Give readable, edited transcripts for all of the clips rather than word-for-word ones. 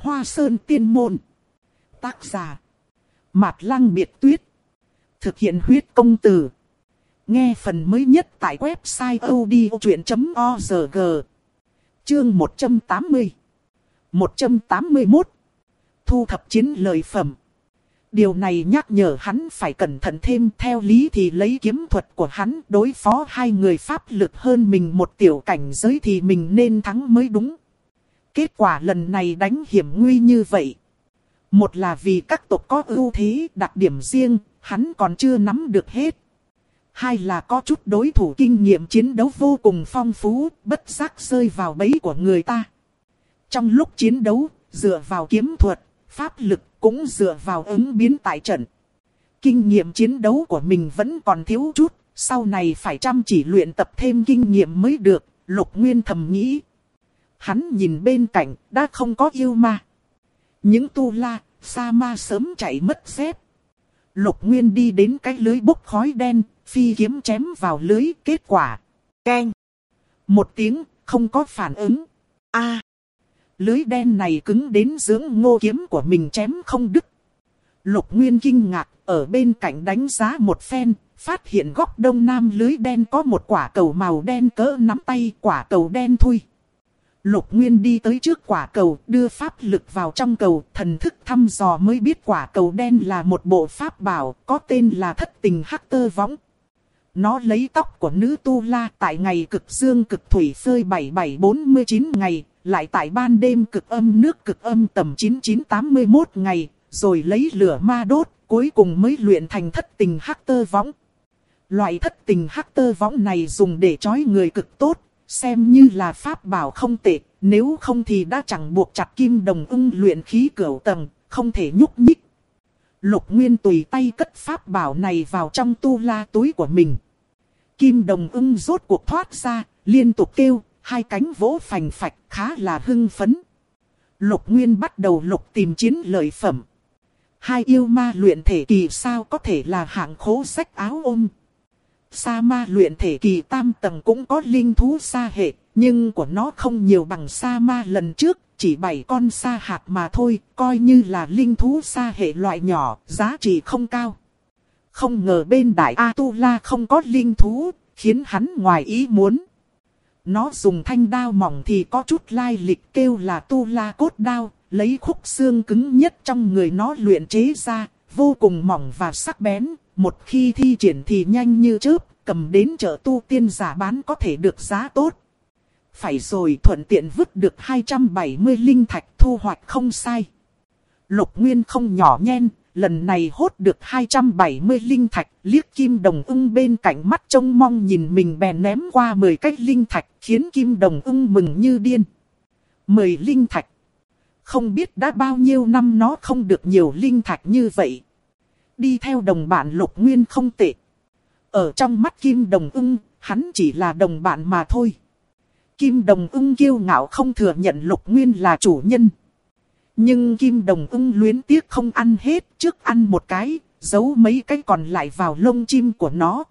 Hoa Sơn Tiên Môn. Tác giả Mạt Lăng Biệt Tuyết. Thực hiện huyết công từ. Nghe phần mới nhất tại website odchuyện.org. Chương 180 181. Thu thập chiến lợi phẩm. Điều này nhắc nhở hắn phải cẩn thận thêm. Theo lý thì lấy kiếm thuật của hắn đối phó hai người pháp lực hơn mình một tiểu cảnh giới thì mình nên thắng mới đúng. Kết quả lần này đánh hiểm nguy như vậy. Một là vì các tộc có ưu thế đặc điểm riêng, hắn còn chưa nắm được hết. Hai là có chút đối thủ kinh nghiệm chiến đấu vô cùng phong phú, bất giác rơi vào bẫy của người ta. Trong lúc chiến đấu, dựa vào kiếm thuật, pháp lực cũng dựa vào ứng biến tại trận. Kinh nghiệm chiến đấu của mình vẫn còn thiếu chút, sau này phải chăm chỉ luyện tập thêm kinh nghiệm mới được, Lục Nguyên thầm nghĩ. Hắn nhìn bên cạnh, đã không có yêu ma. Những tu la, sa ma sớm chạy mất dép. Lục Nguyên đi đến cái lưới bốc khói đen, phi kiếm chém vào lưới, kết quả. Keng. Một tiếng, không có phản ứng. Lưới đen này cứng đến dưỡng ngô kiếm của mình chém không đứt. Lục Nguyên kinh ngạc, ở bên cạnh đánh giá một phen, phát hiện góc đông nam lưới đen có một quả cầu màu đen cỡ nắm tay, quả cầu đen thui. Lục Nguyên đi tới trước quả cầu, đưa pháp lực vào trong cầu, thần thức thăm dò mới biết quả cầu đen là một bộ pháp bảo, có tên là Thất Tình Hắc Tơ Võng. Nó lấy tóc của nữ tu la tại ngày cực dương cực thủy phơi 7749 ngày, lại tại ban đêm cực âm nước cực âm tầm 9981 ngày, rồi lấy lửa ma đốt, cuối cùng mới luyện thành Thất Tình Hắc Tơ Võng. Loại Thất Tình Hắc Tơ Võng này dùng để trói người cực tốt. Xem như là pháp bảo không tệ, nếu không thì đã chẳng buộc chặt Kim Đồng Ưng luyện khí cửu tầng, không thể nhúc nhích. Lục Nguyên tùy tay cất pháp bảo này vào trong tu la túi của mình. Kim Đồng Ưng rốt cuộc thoát ra, liên tục kêu, hai cánh vỗ phành phạch, khá là hưng phấn. Lục Nguyên bắt đầu lục tìm chiến lợi phẩm. Hai yêu ma luyện thể kỳ sao có thể là hạng khố xách áo ôm. Sa ma luyện thể kỳ tam tầng cũng có linh thú sa hệ, nhưng của nó không nhiều bằng sa ma lần trước, chỉ 7 con sa hạt mà thôi, coi như là linh thú sa hệ loại nhỏ, giá trị không cao. Không ngờ bên Đại A-tu-la không có linh thú, khiến hắn ngoài ý muốn. Nó dùng thanh đao mỏng thì có chút lai lịch, kêu là tu la cốt đao, lấy khúc xương cứng nhất trong người nó luyện chế ra, vô cùng mỏng và sắc bén. Một khi thi triển thì nhanh như chớp, cầm đến chợ tu tiên giả bán có thể được giá tốt. Phải rồi, thuận tiện vứt được 270 linh thạch, thu hoạch không sai. Lục Nguyên không nhỏ nhen, lần này hốt được 270 linh thạch, liếc Kim Đồng Ưng bên cạnh mắt trông mong nhìn mình bèn ném qua 10 cái linh thạch, khiến Kim Đồng Ưng mừng như điên. 10 linh thạch. Không biết đã bao nhiêu năm nó không được nhiều linh thạch như vậy. Đi theo đồng bạn Lục Nguyên không tệ. Ở trong mắt Kim Đồng Ưng, hắn chỉ là đồng bạn mà thôi. Kim Đồng Ưng kiêu ngạo không thừa nhận Lục Nguyên là chủ nhân. Nhưng Kim Đồng Ưng luyến tiếc không ăn hết, trước ăn một cái, giấu mấy cái còn lại vào lông chim của nó.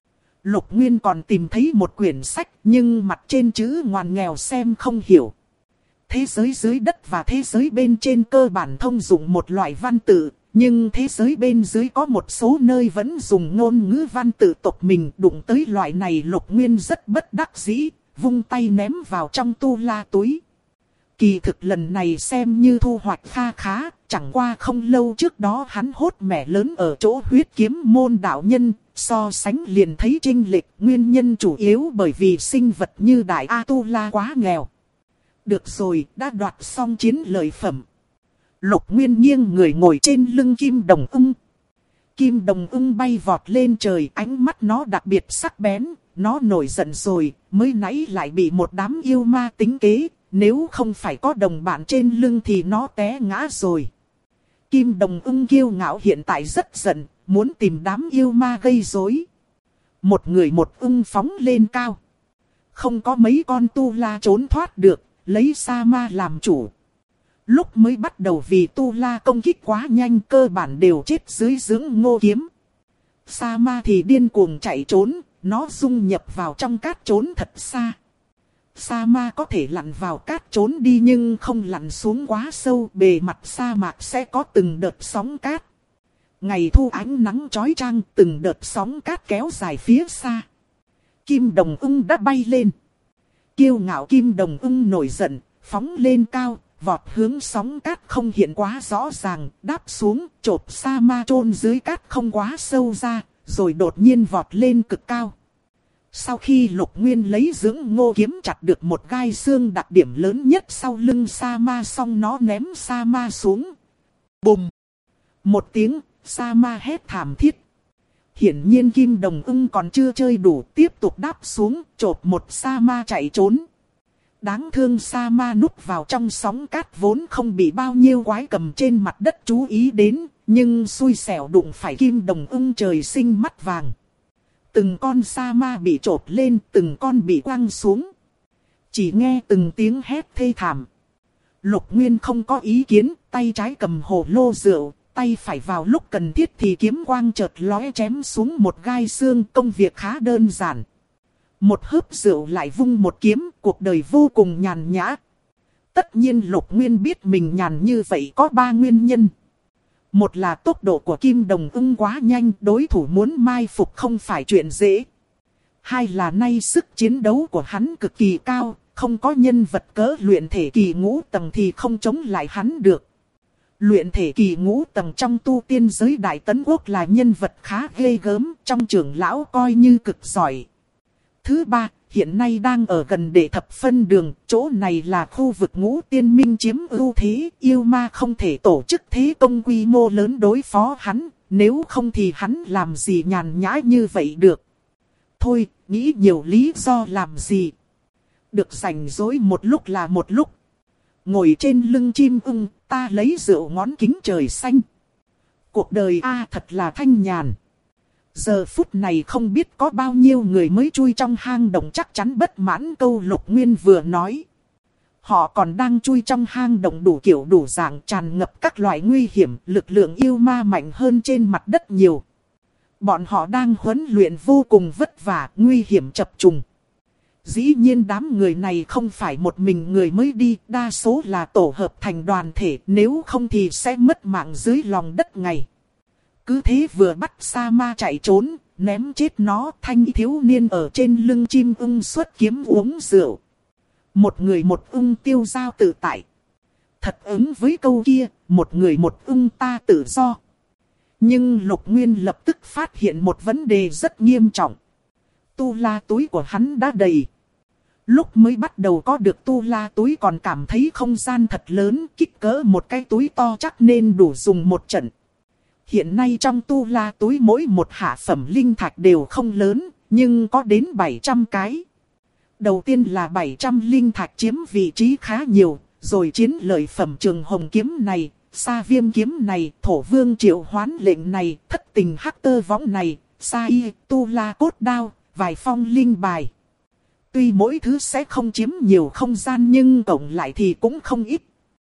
Lục Nguyên còn tìm thấy một quyển sách, nhưng mặt trên chữ ngoằn nghèo xem không hiểu. Thế giới dưới đất và thế giới bên trên cơ bản thông dụng một loại văn tự. Nhưng thế giới bên dưới có một số nơi vẫn dùng ngôn ngữ văn tự tộc mình, đụng tới loại này Lục Nguyên rất bất đắc dĩ, vung tay ném vào trong tu la túi. Kỳ thực lần này xem như thu hoạch kha khá, chẳng qua không lâu trước đó hắn hốt mẻ lớn ở chỗ huyết kiếm môn đạo nhân, so sánh liền thấy chênh lệch, nguyên nhân chủ yếu bởi vì sinh vật như Đại A-tu-la quá nghèo. Được rồi, đã đoạt xong chiến lợi phẩm. Lục Nguyên nghiêng người ngồi trên lưng Kim Đồng Ưng. Kim Đồng Ưng bay vọt lên trời, ánh mắt nó đặc biệt sắc bén, nó nổi giận rồi, mới nãy lại bị một đám yêu ma tính kế, nếu không phải có đồng bạn trên lưng thì nó té ngã rồi. Kim Đồng Ưng kiêu ngạo hiện tại rất giận, muốn tìm đám yêu ma gây rối. Một người một ưng phóng lên cao. Không có mấy con tu la trốn thoát được, lấy sa ma làm chủ. Lúc mới bắt đầu vì tu la công kích quá nhanh, cơ bản đều chết dưới dưỡng ngô kiếm. Sa ma thì điên cuồng chạy trốn, nó dung nhập vào trong cát trốn thật xa. sa ma có thể lặn vào cát trốn đi nhưng không lặn xuống quá sâu, bề mặt sa mạc sẽ có từng đợt sóng cát. Ngày thu ánh nắng chói chang, từng đợt sóng cát kéo dài phía xa. Kim đồng ưng đã bay lên. Kiêu ngạo kim đồng ưng nổi giận, phóng lên cao, vọt hướng sóng cát không hiện quá rõ ràng, đáp xuống, chộp sa ma chôn dưới cát không quá sâu ra, rồi đột nhiên vọt lên cực cao. Sau khi Lục Nguyên lấy dưỡng ngô kiếm chặt được một gai xương đặc điểm lớn nhất sau lưng sa ma, xong nó ném sa ma xuống. Bùm! Một tiếng, sa ma hét thảm thiết. Hiển nhiên kim đồng ưng còn chưa chơi đủ, tiếp tục đáp xuống, chộp một sa ma chạy trốn. Đáng thương sa ma núp vào trong sóng cát vốn không bị bao nhiêu quái cầm trên mặt đất chú ý đến, nhưng xui xẻo đụng phải kim đồng ưng trời sinh mắt vàng. Từng con sa ma bị chộp lên, từng con bị quăng xuống. Chỉ nghe từng tiếng hét thê thảm. Lục Nguyên không có ý kiến, tay trái cầm hồ lô rượu, tay phải vào lúc cần thiết thì kiếm quang chợt lóe chém xuống một gai xương, công việc khá đơn giản. Một hớp rượu lại vung một kiếm, cuộc đời vô cùng nhàn nhã. Tất nhiên Lục Nguyên biết mình nhàn như vậy có 3 nguyên nhân. Một là tốc độ của kim đồng ưng quá nhanh, đối thủ muốn mai phục không phải chuyện dễ. Hai là nay sức chiến đấu của hắn cực kỳ cao, không có nhân vật cỡ luyện thể kỳ ngũ tầng thì không chống lại hắn được. Luyện thể kỳ ngũ tầng trong tu tiên giới Đại Tấn Quốc là nhân vật khá ghê gớm, trong trưởng lão coi như cực giỏi. Thứ ba, hiện nay đang ở gần Đệ Thập Phân Đường, chỗ này là khu vực Ngũ Tiên Minh chiếm ưu thế, yêu ma không thể tổ chức thế công quy mô lớn đối phó hắn, nếu không thì hắn làm gì nhàn nhã như vậy được. Thôi, nghĩ nhiều lý do làm gì. Được rảnh rỗi một lúc là một lúc. Ngồi trên lưng chim ưng, ta lấy rượu ngón kính trời xanh. Cuộc đời thật là thanh nhàn. Giờ phút này không biết có bao nhiêu người mới chui trong hang động, chắc chắn bất mãn câu Lục Nguyên vừa nói. Họ còn đang chui trong hang động đủ kiểu đủ dạng, tràn ngập các loại nguy hiểm, lực lượng yêu ma mạnh hơn trên mặt đất nhiều. Bọn họ đang huấn luyện vô cùng vất vả, nguy hiểm chập trùng. Dĩ nhiên đám người này không phải một mình người mới đi, đa số là tổ hợp thành đoàn thể, nếu không thì sẽ mất mạng dưới lòng đất ngày. Cứ thế vừa bắt sa ma chạy trốn, ném chết nó, thanh thiếu niên ở trên lưng chim ưng xuất kiếm uống rượu. Một người một ưng tiêu dao tự tại. Thật ứng với câu kia, một người một ưng ta tự do. Nhưng Lục Nguyên lập tức phát hiện một vấn đề rất nghiêm trọng. Tu la túi của hắn đã đầy. Lúc mới bắt đầu có được tu la túi còn cảm thấy không gian thật lớn, kích cỡ một cái túi to chắc nên đủ dùng một trận. Hiện nay trong tu la túi mỗi một hạ phẩm linh thạch đều không lớn, nhưng có đến 700 cái. Đầu tiên là 700 linh thạch chiếm vị trí khá nhiều, rồi chiến lợi phẩm trường hồng kiếm này, sa viêm kiếm này, thổ vương triệu hoán lệnh này, thất tình hắc tơ võng này, sa y, tu la cốt đao, vài phong linh bài. Tuy mỗi thứ sẽ không chiếm nhiều không gian nhưng cộng lại thì cũng không ít.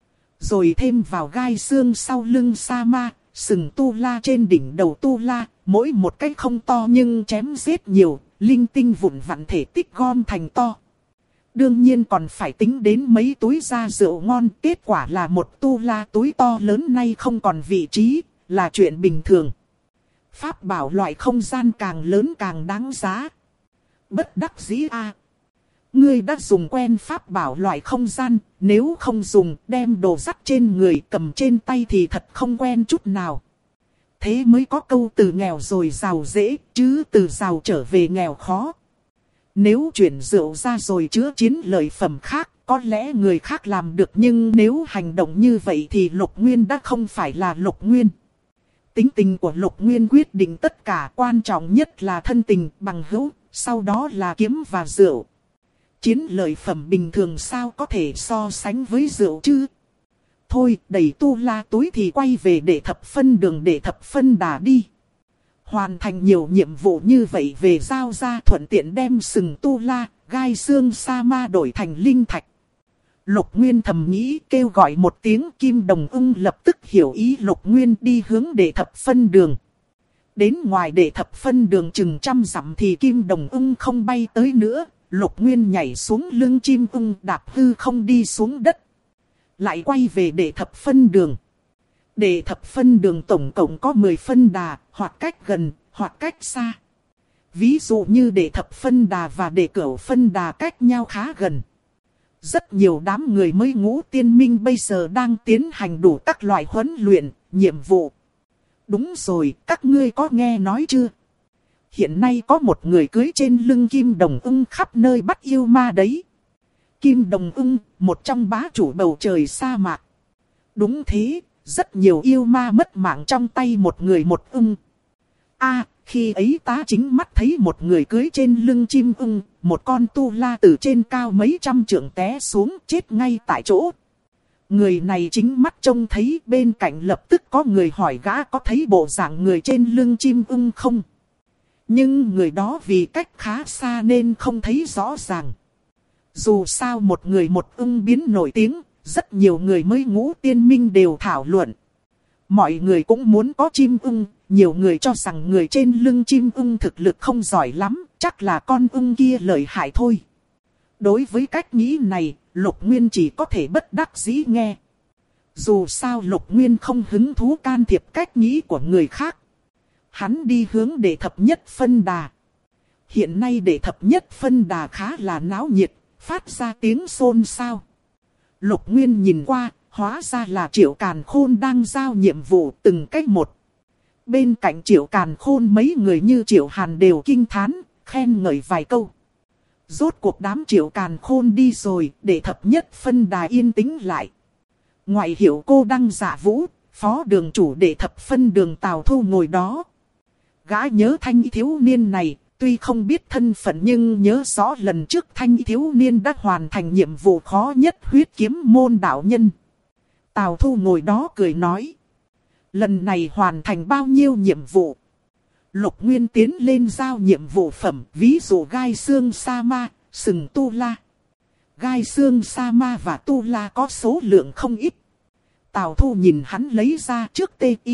Rồi thêm vào gai xương sau lưng sa ma, sừng tu la trên đỉnh đầu tu la, mỗi một cái không to nhưng chém giết nhiều, linh tinh vụn vặn thể tích gom thành to. Đương nhiên còn phải tính đến mấy túi da rượu ngon, kết quả là một tu la túi to lớn nay không còn vị trí, là chuyện bình thường. Pháp bảo loại không gian càng lớn càng đáng giá. Bất đắc dĩ Ngươi đã dùng quen pháp bảo loại không gian, nếu không dùng đem đồ dắt trên người cầm trên tay thì thật không quen chút nào. Thế mới có câu từ nghèo rồi giàu dễ, chứ từ giàu trở về nghèo khó. Nếu chuyển rượu ra rồi chữa chiến lợi phẩm khác, có lẽ người khác làm được, nhưng nếu hành động như vậy thì Lục Nguyên đã không phải là Lục Nguyên. Tính tình của Lục Nguyên quyết định tất cả, quan trọng nhất là thân tình, bằng hữu, sau đó là kiếm và rượu. Chiến lợi phẩm bình thường sao có thể so sánh với rượu chứ? Thôi, đẩy tu la túi thì quay về Đệ Thập Phân Đường Đệ Thập Phân Đà đi. Hoàn thành nhiều nhiệm vụ như vậy về giao ra, thuận tiện đem sừng tu la, gai xương sa ma đổi thành linh thạch. Lục Nguyên thầm nghĩ, kêu gọi một tiếng, kim đồng ưng lập tức hiểu ý Lục Nguyên đi hướng Đệ Thập Phân Đường. Đến ngoài Đệ Thập Phân Đường chừng 100 dặm thì kim đồng ưng không bay tới nữa, Lục Nguyên nhảy xuống lưng chim ưng đạp hư không đi xuống đất. Lại quay về đệ thập phân đường. Đệ thập phân đường tổng cộng có 10 phân đà, hoặc cách gần, hoặc cách xa. Ví dụ như đệ thập phân đà và đệ cửu phân đà cách nhau khá gần. Rất nhiều đám người mới ngũ tiên minh bây giờ đang tiến hành đủ các loại huấn luyện, nhiệm vụ. Đúng rồi, các ngươi có nghe nói chưa? Hiện nay có một người cưỡi trên lưng Kim Đồng Ưng khắp nơi bắt yêu ma đấy. Kim Đồng Ưng, một trong bá chủ bầu trời sa mạc. Đúng thế, rất nhiều yêu ma mất mạng trong tay một người một ưng. Khi ấy ta chính mắt thấy một người cưỡi trên lưng chim ưng, một con tu la từ trên cao mấy trăm trượng té xuống chết ngay tại chỗ. Người này chính mắt trông thấy, bên cạnh lập tức có người hỏi gã có thấy bộ dạng người trên lưng chim ưng không. Nhưng người đó vì cách khá xa nên không thấy rõ ràng. Dù sao một người một ưng biến nổi tiếng, rất nhiều người mới ngũ tiên minh đều thảo luận. Mọi người cũng muốn có chim ưng, nhiều người cho rằng người trên lưng chim ưng thực lực không giỏi lắm, chắc là con ưng kia lợi hại thôi. Đối với cách nghĩ này, Lục Nguyên chỉ có thể bất đắc dĩ nghe. Dù sao Lục Nguyên không hứng thú can thiệp cách nghĩ của người khác. Hắn đi hướng đệ thập nhất phân đà. Hiện nay đệ thập nhất phân đà khá là náo nhiệt, phát ra tiếng xôn xao. Lục Nguyên nhìn qua, hóa ra là Triệu Càn Khôn đang giao nhiệm vụ từng cách một. Bên cạnh Triệu Càn Khôn mấy người như Triệu Hàn đều kinh thán, khen ngợi vài câu. Rốt cuộc đám Triệu Càn Khôn đi rồi, để thập nhất phân đà yên tĩnh lại. Ngoại hiệu Cô Đăng Dạ Vũ, phó đường chủ đệ thập phân đường Tào Thu ngồi đó. Gã nhớ thanh thiếu niên này, tuy không biết thân phận nhưng nhớ rõ lần trước thanh thiếu niên đã hoàn thành nhiệm vụ khó nhất huyết kiếm môn đạo nhân. Tào Thu ngồi đó cười nói. Lần này hoàn thành bao nhiêu nhiệm vụ? Lục Nguyên tiến lên giao nhiệm vụ phẩm, ví dụ gai xương sa ma, sừng tu la. Gai xương sa ma và tu la có số lượng không ít. Tào Thu nhìn hắn lấy ra trước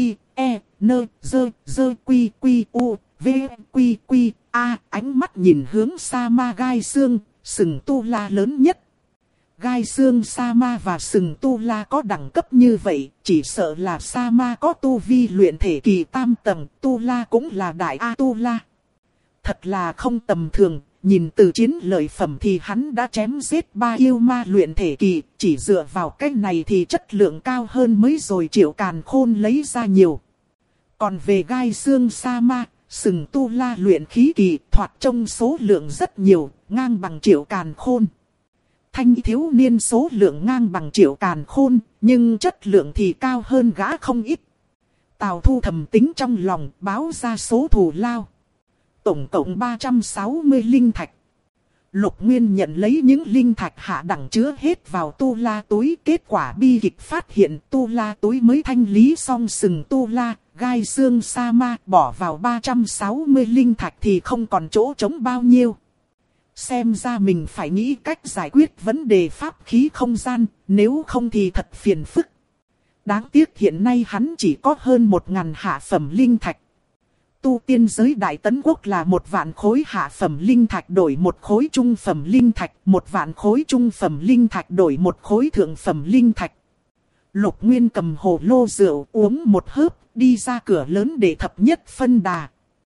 T-I-E-N-Z-Q-Q-U-V-Q-Q-A, ánh mắt nhìn hướng sa ma gai xương, sừng tu la lớn nhất. Gai xương sa ma và sừng tu la có đẳng cấp như vậy, chỉ sợ là sa ma có tu vi luyện thể kỳ tam tầng, tu la cũng là đại A tu la. Thật là không tầm thường, nhìn từ chiến lợi phẩm thì hắn đã chém giết 3 yêu ma luyện thể kỳ, chỉ dựa vào cái này thì chất lượng cao hơn mới rồi Triệu Càn Khôn lấy ra nhiều. Còn về gai xương sa ma, sừng tu la luyện khí kỳ, thoạt trông số lượng rất nhiều, ngang bằng Triệu Càn Khôn. Thanh thiếu niên số lượng ngang bằng Triệu Càn Khôn, nhưng chất lượng thì cao hơn gã không ít. Tào Thu thầm tính trong lòng, báo ra số thù lao. Tổng cộng 360 linh thạch. Lục Nguyên nhận lấy những linh thạch hạ đẳng chứa hết vào tu la túi. Kết quả bi kịch phát hiện tu la túi mới thanh lý xong sừng tu la, gai xương sa ma, bỏ vào 360 linh thạch thì không còn chỗ trống bao nhiêu. Xem ra mình phải nghĩ cách giải quyết vấn đề pháp khí không gian, nếu không thì thật phiền phức. Đáng tiếc hiện nay hắn chỉ có hơn 1000 hạ phẩm linh thạch. Tu tiên giới Đại Tấn Quốc là 1 vạn khối hạ phẩm linh thạch đổi 1 khối trung phẩm linh thạch, 1 vạn khối trung phẩm linh thạch đổi 1 khối thượng phẩm linh thạch. Lục Nguyên cầm hồ lô rượu uống một hớp, đi ra cửa lớn để thập nhất phân đà.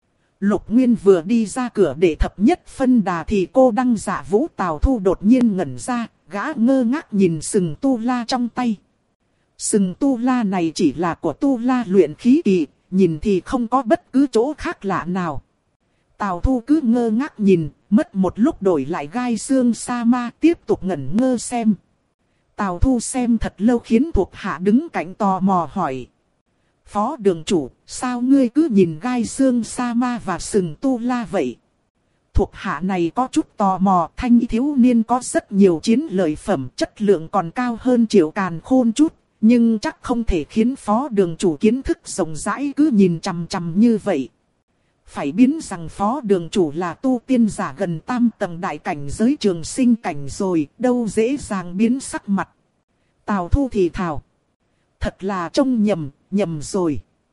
Lục Nguyên vừa đi ra cửa để thập nhất phân đà thì Cô Đăng Dạ Vũ Tào Thu đột nhiên ngẩn ra, gã ngơ ngác nhìn sừng tu la trong tay. Sừng tu la này chỉ là của tu la luyện khí kỳ, nhìn thì không có bất cứ chỗ khác lạ nào. Tào Thu cứ ngơ ngác nhìn, mất một lúc đổi lại gai xương sa ma, tiếp tục ngẩn ngơ xem. Tào Thu xem thật lâu khiến thuộc hạ đứng cạnh tò mò hỏi. Phó đường chủ, sao ngươi cứ nhìn gai xương sa ma và sừng tu la vậy? Thuộc hạ này có chút tò mò, thanh thiếu niên có rất nhiều chiến lợi phẩm, chất lượng còn cao hơn Triệu Càn Khôn chút. Nhưng chắc không thể khiến phó đường chủ kiến thức rộng rãi cứ nhìn chằm chằm như vậy. Phải biến rằng phó đường chủ là tu tiên giả gần tam tầng đại cảnh giới trường sinh cảnh rồi, đâu dễ dàng biến sắc mặt. Tào Thu thì thào. Thật là trông nhầm rồi.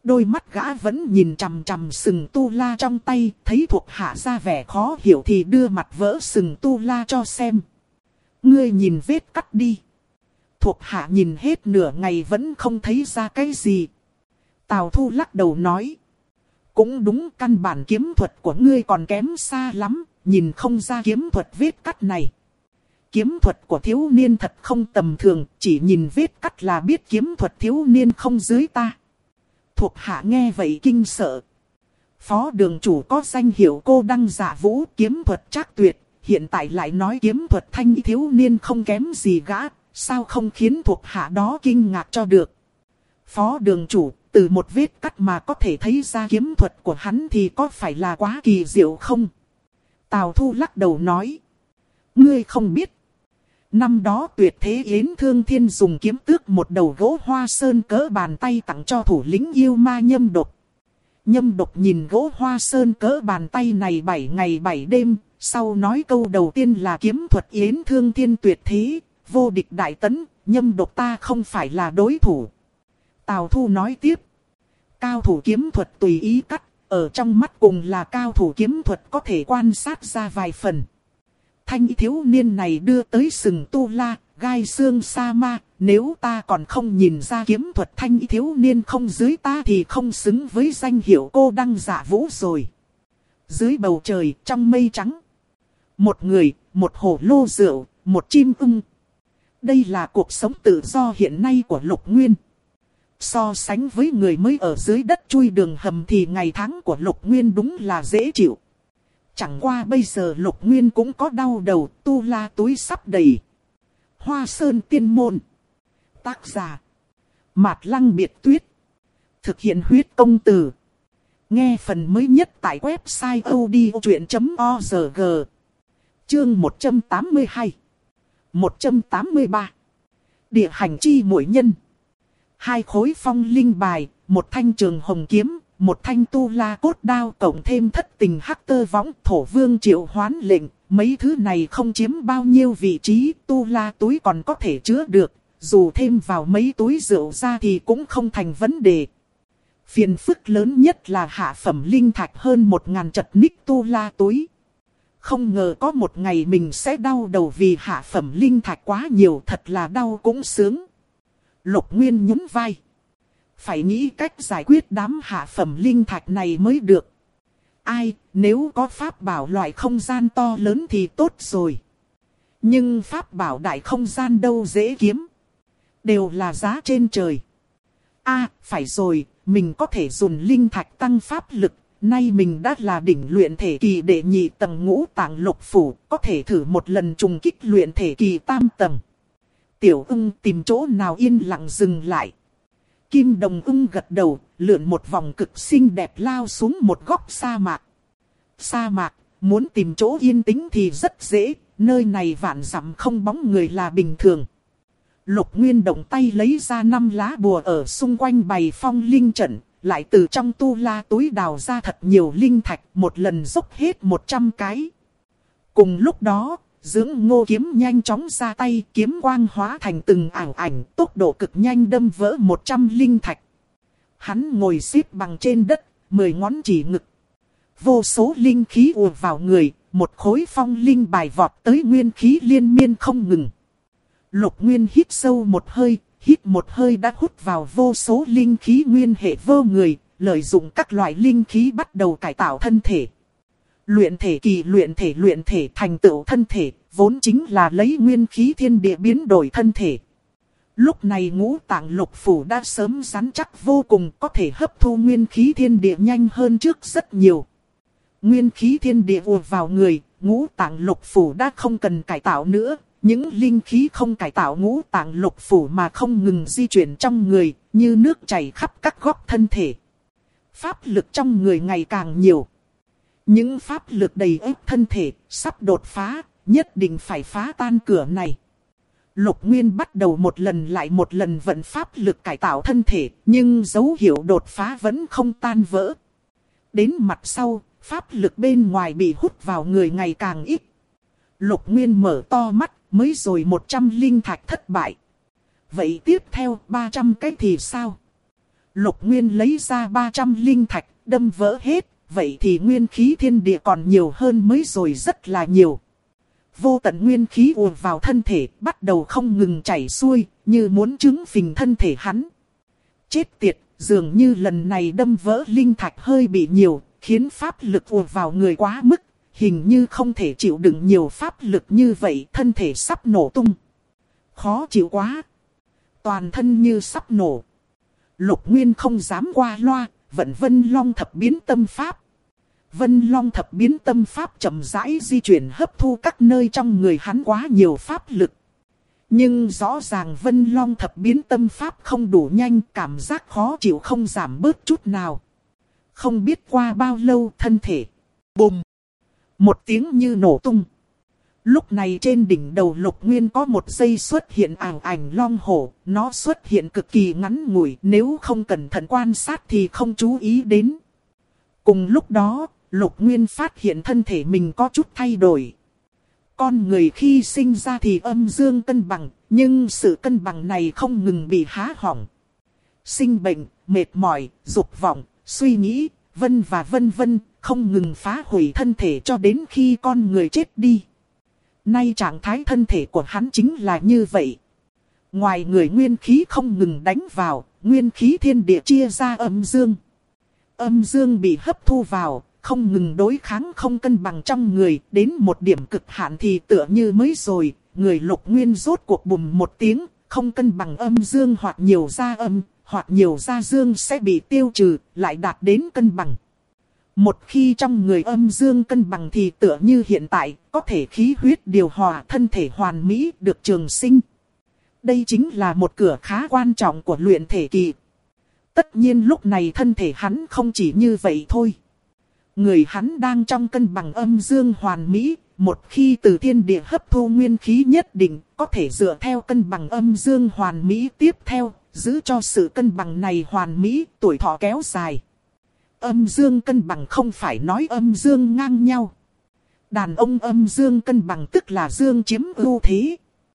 Đôi mắt gã vẫn nhìn chằm chằm sừng tu la trong tay, thấy thuộc hạ ra vẻ khó hiểu thì đưa mặt vỡ sừng tu la cho xem. Ngươi nhìn vết cắt đi. Thuộc hạ nhìn hết nửa ngày vẫn không thấy ra cái gì. Tào Thu lắc đầu nói. Cũng đúng, căn bản kiếm thuật của ngươi còn kém xa lắm, nhìn không ra kiếm thuật vết cắt này. Kiếm thuật của thiếu niên thật không tầm thường, chỉ nhìn vết cắt là biết kiếm thuật thiếu niên không dưới ta. Thuộc hạ nghe vậy kinh sợ. Phó đường chủ có danh hiệu Cô Đăng Dạ Vũ, kiếm thuật trác tuyệt, hiện tại lại nói kiếm thuật thanh thiếu niên không kém gì gã, sao không khiến thuộc hạ đó kinh ngạc cho được. Phó đường chủ, từ một vết cắt mà có thể thấy ra kiếm thuật của hắn thì có phải là quá kỳ diệu không? Tào Thu lắc đầu nói. Ngươi không biết. Năm đó Tuyệt Thế Yến Thương Thiên dùng kiếm tước một đầu gỗ hoa sơn cỡ bàn tay tặng cho thủ lĩnh yêu ma Nhâm Độc. Nhâm Độc nhìn gỗ hoa sơn cỡ bàn tay này 7 ngày 7 đêm, sau nói câu đầu tiên là kiếm thuật Yến Thương Thiên tuyệt thế, vô địch đại tấn, Nhâm Độc ta không phải là đối thủ. Tào Thu nói tiếp. Cao thủ kiếm thuật tùy ý cắt, ở trong mắt cùng là cao thủ kiếm thuật có thể quan sát ra vài phần. Thanh thiếu niên này đưa tới sừng tu la, gai xương sa ma, nếu ta còn không nhìn ra kiếm thuật thanh thiếu niên không dưới ta thì không xứng với danh hiệu Cô Đăng Dạ Vũ rồi. Dưới bầu trời, trong mây trắng. Một người, một hồ lô rượu, một chim ưng. Đây là cuộc sống tự do hiện nay của Lục Nguyên. So sánh với người mới ở dưới đất chui đường hầm thì ngày tháng của Lục Nguyên đúng là dễ chịu. Chẳng qua bây giờ Lục Nguyên cũng có đau đầu, tu la túi sắp đầy. Hoa Sơn Tiên Môn. Tác giả. Mạt Lăng Biệt Tuyết. Thực hiện huyết công từ. Nghe phần mới nhất tại website odchuyện.org. Chương 182. 183. Địa hành chi muội nhân. 2 khối phong linh bài, 1 thanh trường hồng kiếm, 1 thanh tu la cốt đao, cộng thêm thất tình hắc tơ võng, thổ vương triệu hoán lệnh. Mấy thứ này không chiếm bao nhiêu vị trí, tu la túi còn có thể chứa được, dù thêm vào mấy túi rượu ra thì cũng không thành vấn đề. Phiền phức lớn nhất là hạ phẩm linh thạch hơn 1000 chật ních tu la túi. Không ngờ có một ngày mình sẽ đau đầu vì hạ phẩm linh thạch quá nhiều, thật là đau cũng sướng. Lục Nguyên nhún vai. Phải nghĩ cách giải quyết đám hạ phẩm linh thạch này mới được. Ai, nếu có pháp bảo loại không gian to lớn thì tốt rồi. Nhưng pháp bảo đại không gian đâu dễ kiếm. Đều là giá trên trời. Phải rồi, mình có thể dùng linh thạch tăng pháp lực. Nay mình đã là đỉnh luyện thể kỳ đệ nhị tầng ngũ tạng lục phủ, có thể thử một lần trùng kích luyện thể kỳ tam tầng. Tiểu ưng tìm chỗ nào yên lặng dừng lại. Kim đồng ưng gật đầu, lượn một vòng cực xinh đẹp lao xuống một góc sa mạc. Sa mạc, muốn tìm chỗ yên tĩnh thì rất dễ, nơi này vạn dặm không bóng người là bình thường. Lục Nguyên động tay lấy ra 5 lá bùa ở xung quanh bày phong linh trận, lại từ trong tu la túi đào ra thật nhiều linh thạch, một lần dốc hết 100 cái. Cùng lúc đó, Dưỡng Ngô kiếm nhanh chóng ra tay, kiếm quang hóa thành từng ảo ảnh, tốc độ cực nhanh đâm vỡ 100 linh thạch. Hắn ngồi xếp bằng trên đất, 10 ngón chỉ ngực. Vô số linh khí ùa vào người, một khối phong linh bài vọt tới nguyên khí liên miên không ngừng. Lục Nguyên hít sâu một hơi, hít một hơi đã hút vào vô số linh khí nguyên hệ vô người, lợi dụng các loại linh khí bắt đầu cải tạo thân thể. Luyện thể kỳ luyện thể thành tựu thân thể, vốn chính là lấy nguyên khí thiên địa biến đổi thân thể. Lúc này ngũ tạng lục phủ đã sớm rắn chắc vô cùng, có thể hấp thu nguyên khí thiên địa nhanh hơn trước rất nhiều. Nguyên khí thiên địa ùa vào người, ngũ tạng lục phủ đã không cần cải tạo nữa. Những linh khí không cải tạo ngũ tạng lục phủ mà không ngừng di chuyển trong người, như nước chảy khắp các góc thân thể. Pháp lực trong người ngày càng nhiều. Những pháp lực đầy ép thân thể, sắp đột phá, nhất định phải phá tan cửa này. Lục Nguyên bắt đầu một lần lại một lần vận pháp lực cải tạo thân thể, nhưng dấu hiệu đột phá vẫn không tan vỡ. Đến mặt sau, pháp lực bên ngoài bị hút vào người ngày càng ít. Lục Nguyên mở to mắt, mới rồi 100 linh thạch thất bại. Vậy tiếp theo 300 cái thì sao? Lục Nguyên lấy ra 300 linh thạch, đâm vỡ hết, vậy thì nguyên khí thiên địa còn nhiều hơn mới rồi, rất là nhiều. Vô tận nguyên khí ùa vào thân thể, bắt đầu không ngừng chảy xuôi, như muốn trứng phình thân thể hắn. Chết tiệt, dường như lần này đâm vỡ linh thạch hơi bị nhiều, khiến pháp lực ùa vào người quá mức, hình như không thể chịu đựng nhiều pháp lực như vậy, thân thể sắp nổ tung. Khó chịu quá. Toàn thân như sắp nổ. Lục Nguyên không dám qua loa, vận Vân Long thập biến tâm pháp. Vân Long thập biến tâm pháp chậm rãi di chuyển hấp thu các nơi trong người hắn quá nhiều pháp lực. Nhưng rõ ràng Vân Long thập biến tâm pháp không đủ nhanh, cảm giác khó chịu không giảm bớt chút nào. Không biết qua bao lâu thân thể. Bùm! Một tiếng như nổ tung. Lúc này trên đỉnh đầu Lục Nguyên có một giây xuất hiện ảo ảnh long hổ, nó xuất hiện cực kỳ ngắn ngủi, nếu không cẩn thận quan sát thì không chú ý đến. Cùng lúc đó, Lục Nguyên phát hiện thân thể mình có chút thay đổi. Con người khi sinh ra thì âm dương cân bằng, nhưng sự cân bằng này không ngừng bị há hỏng. Sinh bệnh, mệt mỏi, dục vọng, suy nghĩ, vân vân, không ngừng phá hủy thân thể cho đến khi con người chết đi. Nay trạng thái thân thể của hắn chính là như vậy. Ngoài người nguyên khí không ngừng đánh vào, nguyên khí thiên địa chia ra âm dương. Âm dương bị hấp thu vào, không ngừng đối kháng không cân bằng trong người, đến một điểm cực hạn thì tựa như mới rồi, người Lục Nguyên rốt cuộc bùm một tiếng, không cân bằng âm dương hoặc nhiều ra âm, hoặc nhiều ra dương sẽ bị tiêu trừ, lại đạt đến cân bằng. Một khi trong người âm dương cân bằng thì tựa như hiện tại, có thể khí huyết điều hòa, thân thể hoàn mỹ, được trường sinh. Đây chính là một cửa khá quan trọng của luyện thể kỳ. Tất nhiên lúc này thân thể hắn không chỉ như vậy thôi. Người hắn đang trong cân bằng âm dương hoàn mỹ, một khi từ thiên địa hấp thu nguyên khí nhất định, có thể dựa theo cân bằng âm dương hoàn mỹ tiếp theo, giữ cho sự cân bằng này hoàn mỹ, tuổi thọ kéo dài. Âm dương cân bằng không phải nói âm dương ngang nhau. Đàn ông âm dương cân bằng tức là dương chiếm ưu thế.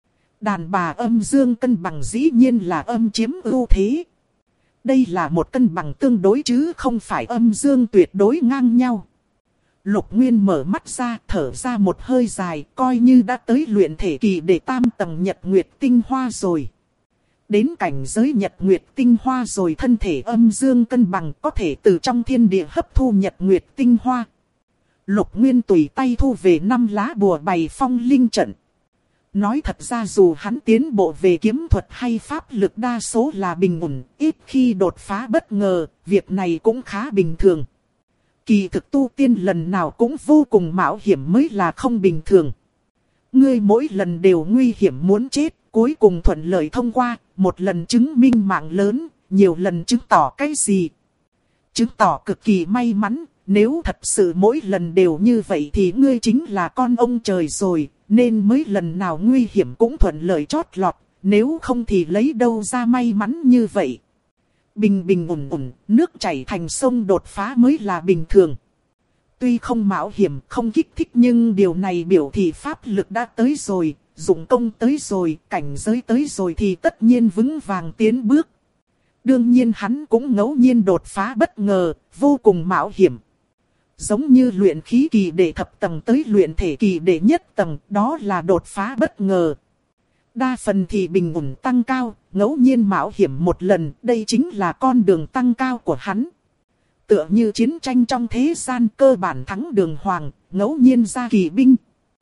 Đàn bà âm dương cân bằng dĩ nhiên là âm chiếm ưu thế. Đây là một cân bằng tương đối chứ không phải âm dương tuyệt đối ngang nhau. Lục Nguyên mở mắt ra, thở ra một hơi dài, coi như đã tới luyện thể kỳ để tam tầng nhật nguyệt tinh hoa rồi. Đến cảnh giới nhật nguyệt tinh hoa rồi, thân thể âm dương cân bằng, có thể từ trong thiên địa hấp thu nhật nguyệt tinh hoa. Lục Nguyên tùy tay thu về 5 lá bùa bày phong linh trận. Nói thật ra dù hắn tiến bộ về kiếm thuật hay pháp lực đa số là bình ổn, ít khi đột phá bất ngờ, việc này cũng khá bình thường. Kỳ thực tu tiên lần nào cũng vô cùng mạo hiểm mới là không bình thường. Ngươi mỗi lần đều nguy hiểm muốn chết, cuối cùng thuận lợi thông qua, một lần chứng minh mạng lớn, nhiều lần chứng tỏ cái gì? Chứng tỏ cực kỳ may mắn, nếu thật sự mỗi lần đều như vậy thì ngươi chính là con ông trời rồi, nên mới lần nào nguy hiểm cũng thuận lợi chót lọt, nếu không thì lấy đâu ra may mắn như vậy. Bình bình ổn ổn, nước chảy thành sông đột phá mới là bình thường. Tuy không mạo hiểm, không kích thích nhưng điều này biểu thị pháp lực đã tới rồi, dụng công tới rồi, cảnh giới tới rồi thì tất nhiên vững vàng tiến bước. Đương nhiên hắn cũng ngẫu nhiên đột phá bất ngờ, vô cùng mạo hiểm. Giống như luyện khí kỳ đệ thập tầng tới luyện thể kỳ đệ nhất tầng, đó là đột phá bất ngờ. Đa phần thì bình ổn tăng cao, ngẫu nhiên mạo hiểm một lần, đây chính là con đường tăng cao của hắn. Tựa như chiến tranh trong thế gian cơ bản thắng đường hoàng, ngẫu nhiên ra kỳ binh.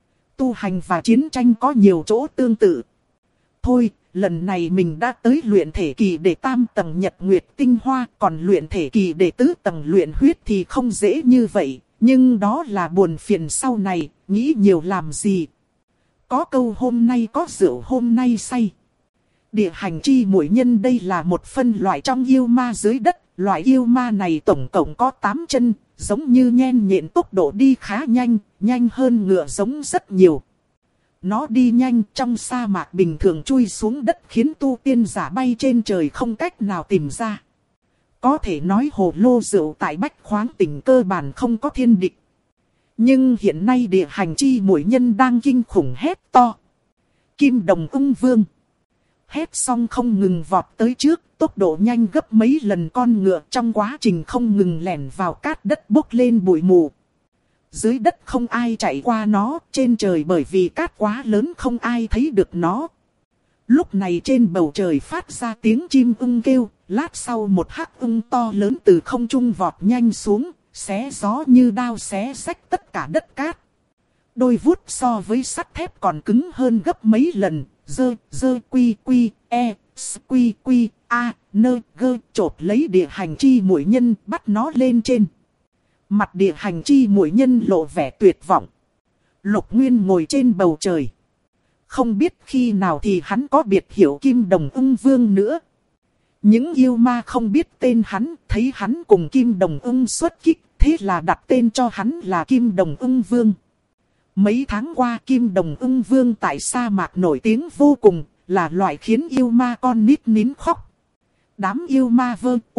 Tu hành và chiến tranh có nhiều chỗ tương tự. Thôi, lần này mình đã tới luyện thể kỳ để tam tầng nhật nguyệt tinh hoa, còn luyện thể kỳ để tứ tầng luyện huyết thì không dễ như vậy, nhưng đó là buồn phiền sau này, nghĩ nhiều làm gì. Có câu hôm nay có rượu hôm nay say. Địa hành chi muội nhân đây là một phân loại trong yêu ma dưới đất, loại yêu ma này tổng cộng có 8 chân, giống như nhen nhện tốc độ đi khá nhanh, nhanh hơn ngựa giống rất nhiều. Nó đi nhanh trong sa mạc bình thường chui xuống đất khiến tu tiên giả bay trên trời không cách nào tìm ra. Có thể nói hồ lô rượu tại Bách Khoáng tỉnh cơ bản không có thiên địch. Nhưng hiện nay địa hành chi muội nhân đang kinh khủng hét to. Kim đồng ung vương. hét xong không ngừng vọt tới trước, tốc độ nhanh gấp mấy lần con ngựa, trong quá trình không ngừng lẻn vào cát đất bốc lên bụi mù. Dưới đất không ai chạy qua nó, trên trời bởi vì cát quá lớn không ai thấy được nó. Lúc này trên bầu trời phát ra tiếng chim ưng kêu, lát sau một hắc ưng to lớn từ không trung vọt nhanh xuống, xé gió như đao xé xách tất cả đất cát. Đôi vuốt so với sắt thép còn cứng hơn gấp mấy lần, quy a nơ gơ chộp lấy địa hành chi muội nhân bắt nó lên trên. Mặt địa hành chi muội nhân lộ vẻ tuyệt vọng. Lục Nguyên ngồi trên bầu trời. Không biết khi nào thì hắn có biệt hiệu Kim Đồng Ưng Vương nữa. Những yêu ma không biết tên hắn, thấy hắn cùng Kim Đồng Ưng xuất kích, thế là đặt tên cho hắn là Kim Đồng Ưng Vương. Mấy tháng qua Kim Đồng Ưng Vương tại sa mạc nổi tiếng vô cùng, là loại khiến yêu ma con nít nín khóc. Đám yêu ma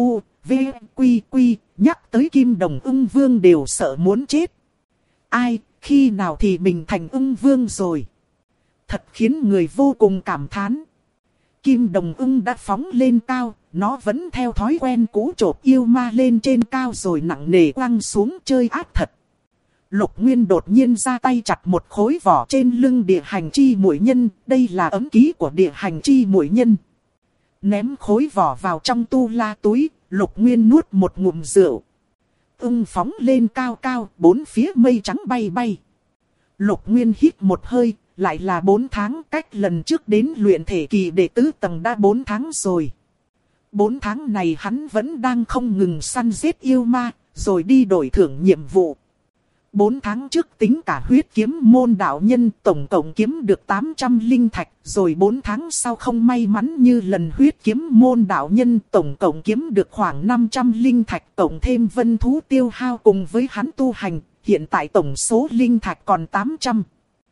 nhắc tới Kim Đồng Ưng Vương đều sợ muốn chết. Ai, khi nào thì mình thành ưng vương rồi. Thật khiến người vô cùng cảm thán. Kim Đồng Ưng đã phóng lên cao, nó vẫn theo thói quen cũ chộp yêu ma lên trên cao rồi nặng nề quăng xuống chơi ác thật. Lục Nguyên đột nhiên ra tay chặt một khối vỏ trên lưng địa hành chi muội nhân, đây là ấm ký của địa hành chi muội nhân. Ném khối vỏ vào trong tu la túi, Lục Nguyên nuốt một ngụm rượu. Ưng phóng lên cao cao, bốn phía mây trắng bay bay. Lục Nguyên hít một hơi, lại là 4 tháng, cách lần trước đến luyện thể kỳ đệ tứ tầng đã 4 tháng rồi. 4 tháng này hắn vẫn đang không ngừng săn giết yêu ma, rồi đi đổi thưởng nhiệm vụ. 4 tháng trước tính cả huyết kiếm môn đạo nhân tổng cộng kiếm được 800 linh thạch, rồi 4 tháng sau không may mắn như lần huyết kiếm môn đạo nhân tổng cộng kiếm được khoảng 500 linh thạch, cộng thêm vân thú tiêu hao cùng với hắn tu hành, hiện tại tổng số linh thạch còn 800.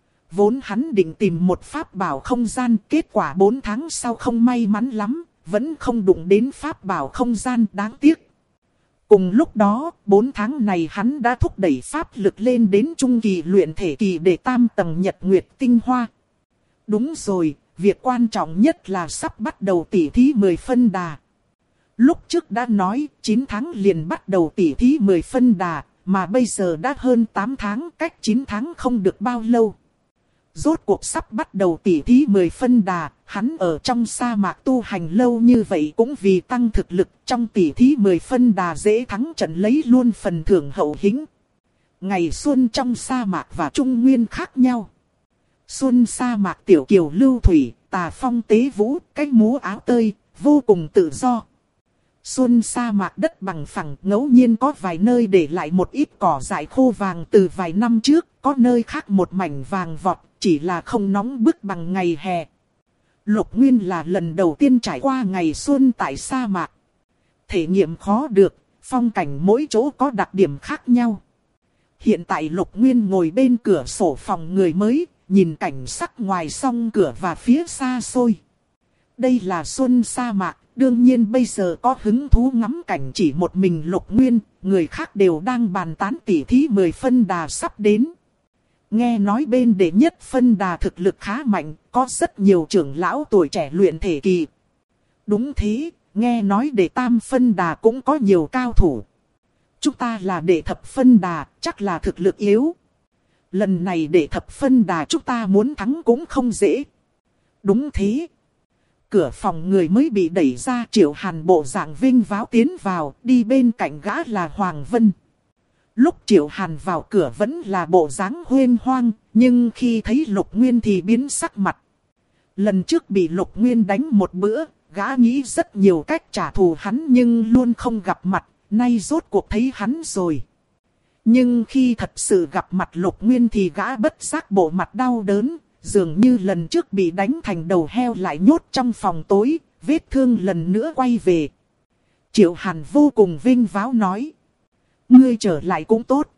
Vốn hắn định tìm một pháp bảo không gian, kết quả 4 tháng sau không may mắn lắm, vẫn không đụng đến pháp bảo không gian, đáng tiếc. Cùng lúc đó, 4 tháng này hắn đã thúc đẩy pháp lực lên đến trung kỳ luyện thể kỳ để tam tầng nhật nguyệt tinh hoa. Đúng rồi, việc quan trọng nhất là sắp bắt đầu tỉ thí 10 phân đà. Lúc trước đã nói 9 tháng liền bắt đầu tỉ thí 10 phân đà, mà bây giờ đã hơn 8 tháng, cách 9 tháng không được bao lâu. Rốt cuộc sắp bắt đầu tỉ thí 10 phân đà, hắn ở trong sa mạc tu hành lâu như vậy cũng vì tăng thực lực, trong tỉ thí 10 phân đà dễ thắng trận lấy luôn phần thưởng hậu hĩnh. Ngày xuân trong sa mạc và trung nguyên khác nhau. Xuân sa mạc tiểu kiều lưu thủy, tà phong tế vũ, cách múa áo tơi, vô cùng tự do. Xuân sa mạc đất bằng phẳng, ngẫu nhiên có vài nơi để lại một ít cỏ dại khô vàng từ vài năm trước, có nơi khác một mảnh vàng vọt, chỉ là không nóng bức bằng ngày hè. Lục Nguyên là lần đầu tiên trải qua ngày xuân tại sa mạc. Thể nghiệm khó được, phong cảnh mỗi chỗ có đặc điểm khác nhau. Hiện tại Lục Nguyên ngồi bên cửa sổ phòng người mới, nhìn cảnh sắc ngoài song cửa và phía xa xôi. Đây là xuân sa mạc, đương nhiên bây giờ có hứng thú ngắm cảnh chỉ một mình Lục Nguyên, người khác đều đang bàn tán tỉ thí 10 phân đà sắp đến. Nghe nói bên đệ nhất phân đà thực lực khá mạnh, có rất nhiều trưởng lão tuổi trẻ luyện thể kỳ. Đúng thế, nghe nói đệ tam phân đà cũng có nhiều cao thủ. Chúng ta là đệ thập phân đà, chắc là thực lực yếu. Lần này đệ thập phân đà chúng ta muốn thắng cũng không dễ. Đúng thế. Cửa phòng người mới bị đẩy ra, Triệu Hàn bộ dạng vinh váo tiến vào, đi bên cạnh gã là Hoàng Vân. Lúc Triệu Hàn vào cửa vẫn là bộ dáng huênh hoang, nhưng khi thấy Lục Nguyên thì biến sắc mặt. Lần trước bị Lục Nguyên đánh một bữa, gã nghĩ rất nhiều cách trả thù hắn nhưng luôn không gặp mặt, nay rốt cuộc thấy hắn rồi. Nhưng khi thật sự gặp mặt Lục Nguyên thì gã bất giác bộ mặt đau đớn, dường như lần trước bị đánh thành đầu heo lại nhốt trong phòng tối, vết thương lần nữa quay về. Triệu Hàn vô cùng vinh váo nói. Ngươi trở lại cũng tốt.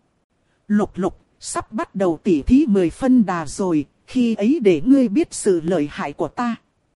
Lục, sắp bắt đầu tỉ thí 10 phân đà rồi, khi ấy để ngươi biết sự lợi hại của ta.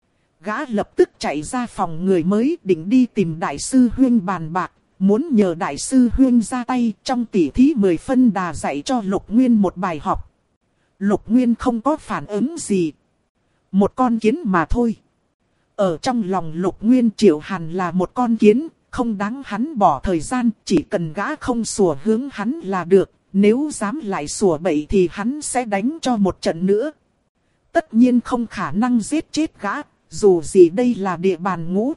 Gã lập tức chạy ra phòng người mới định đi tìm Đại sư Huyên bàn bạc, muốn nhờ Đại sư Huyên ra tay trong tỉ thí 10 phân đà dạy cho Lục Nguyên một bài học. Lục Nguyên không có phản ứng gì. Một con kiến mà thôi. Ở trong lòng Lục Nguyên, Triệu Hàn là một con kiến, không đáng hắn bỏ thời gian, chỉ cần gã không sủa hướng hắn là được, nếu dám lại sủa bậy thì hắn sẽ đánh cho một trận nữa. Tất nhiên không khả năng giết chết gã, dù gì đây là địa bàn Ngũ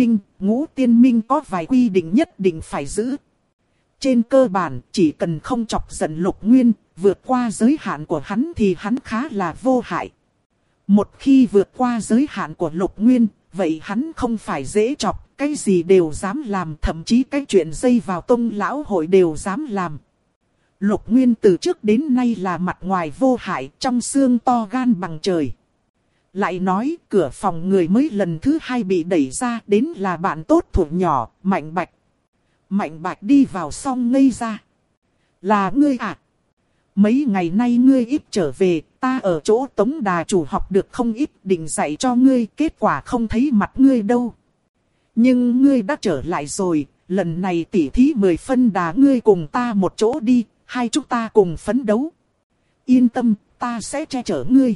Tiên Minh có vài quy định nhất định phải giữ. Trên cơ bản, chỉ cần không chọc giận Lục Nguyên, vượt qua giới hạn của hắn thì hắn khá là vô hại. Một khi vượt qua giới hạn của Lục Nguyên, vậy hắn không phải dễ chọc, cái gì đều dám làm, thậm chí cái chuyện dây vào tông lão hội đều dám làm. Lục Nguyên từ trước đến nay là mặt ngoài vô hại, trong xương to gan bằng trời. Lại nói, cửa phòng người mới lần thứ 2 bị đẩy ra, đến là bạn tốt thủ nhỏ, Mạnh Bạch. Mạnh Bạch đi vào xong ngây ra. Là ngươi à? Mấy ngày nay ngươi ít trở về, ta ở chỗ Tống Đà chủ học được không ít, định dạy cho ngươi, kết quả không thấy mặt ngươi đâu. Nhưng ngươi đã trở lại rồi, lần này tỉ thí 10 phân đà, ngươi cùng ta một chỗ đi, hai chúng ta cùng phấn đấu. Yên tâm, ta sẽ che chở ngươi.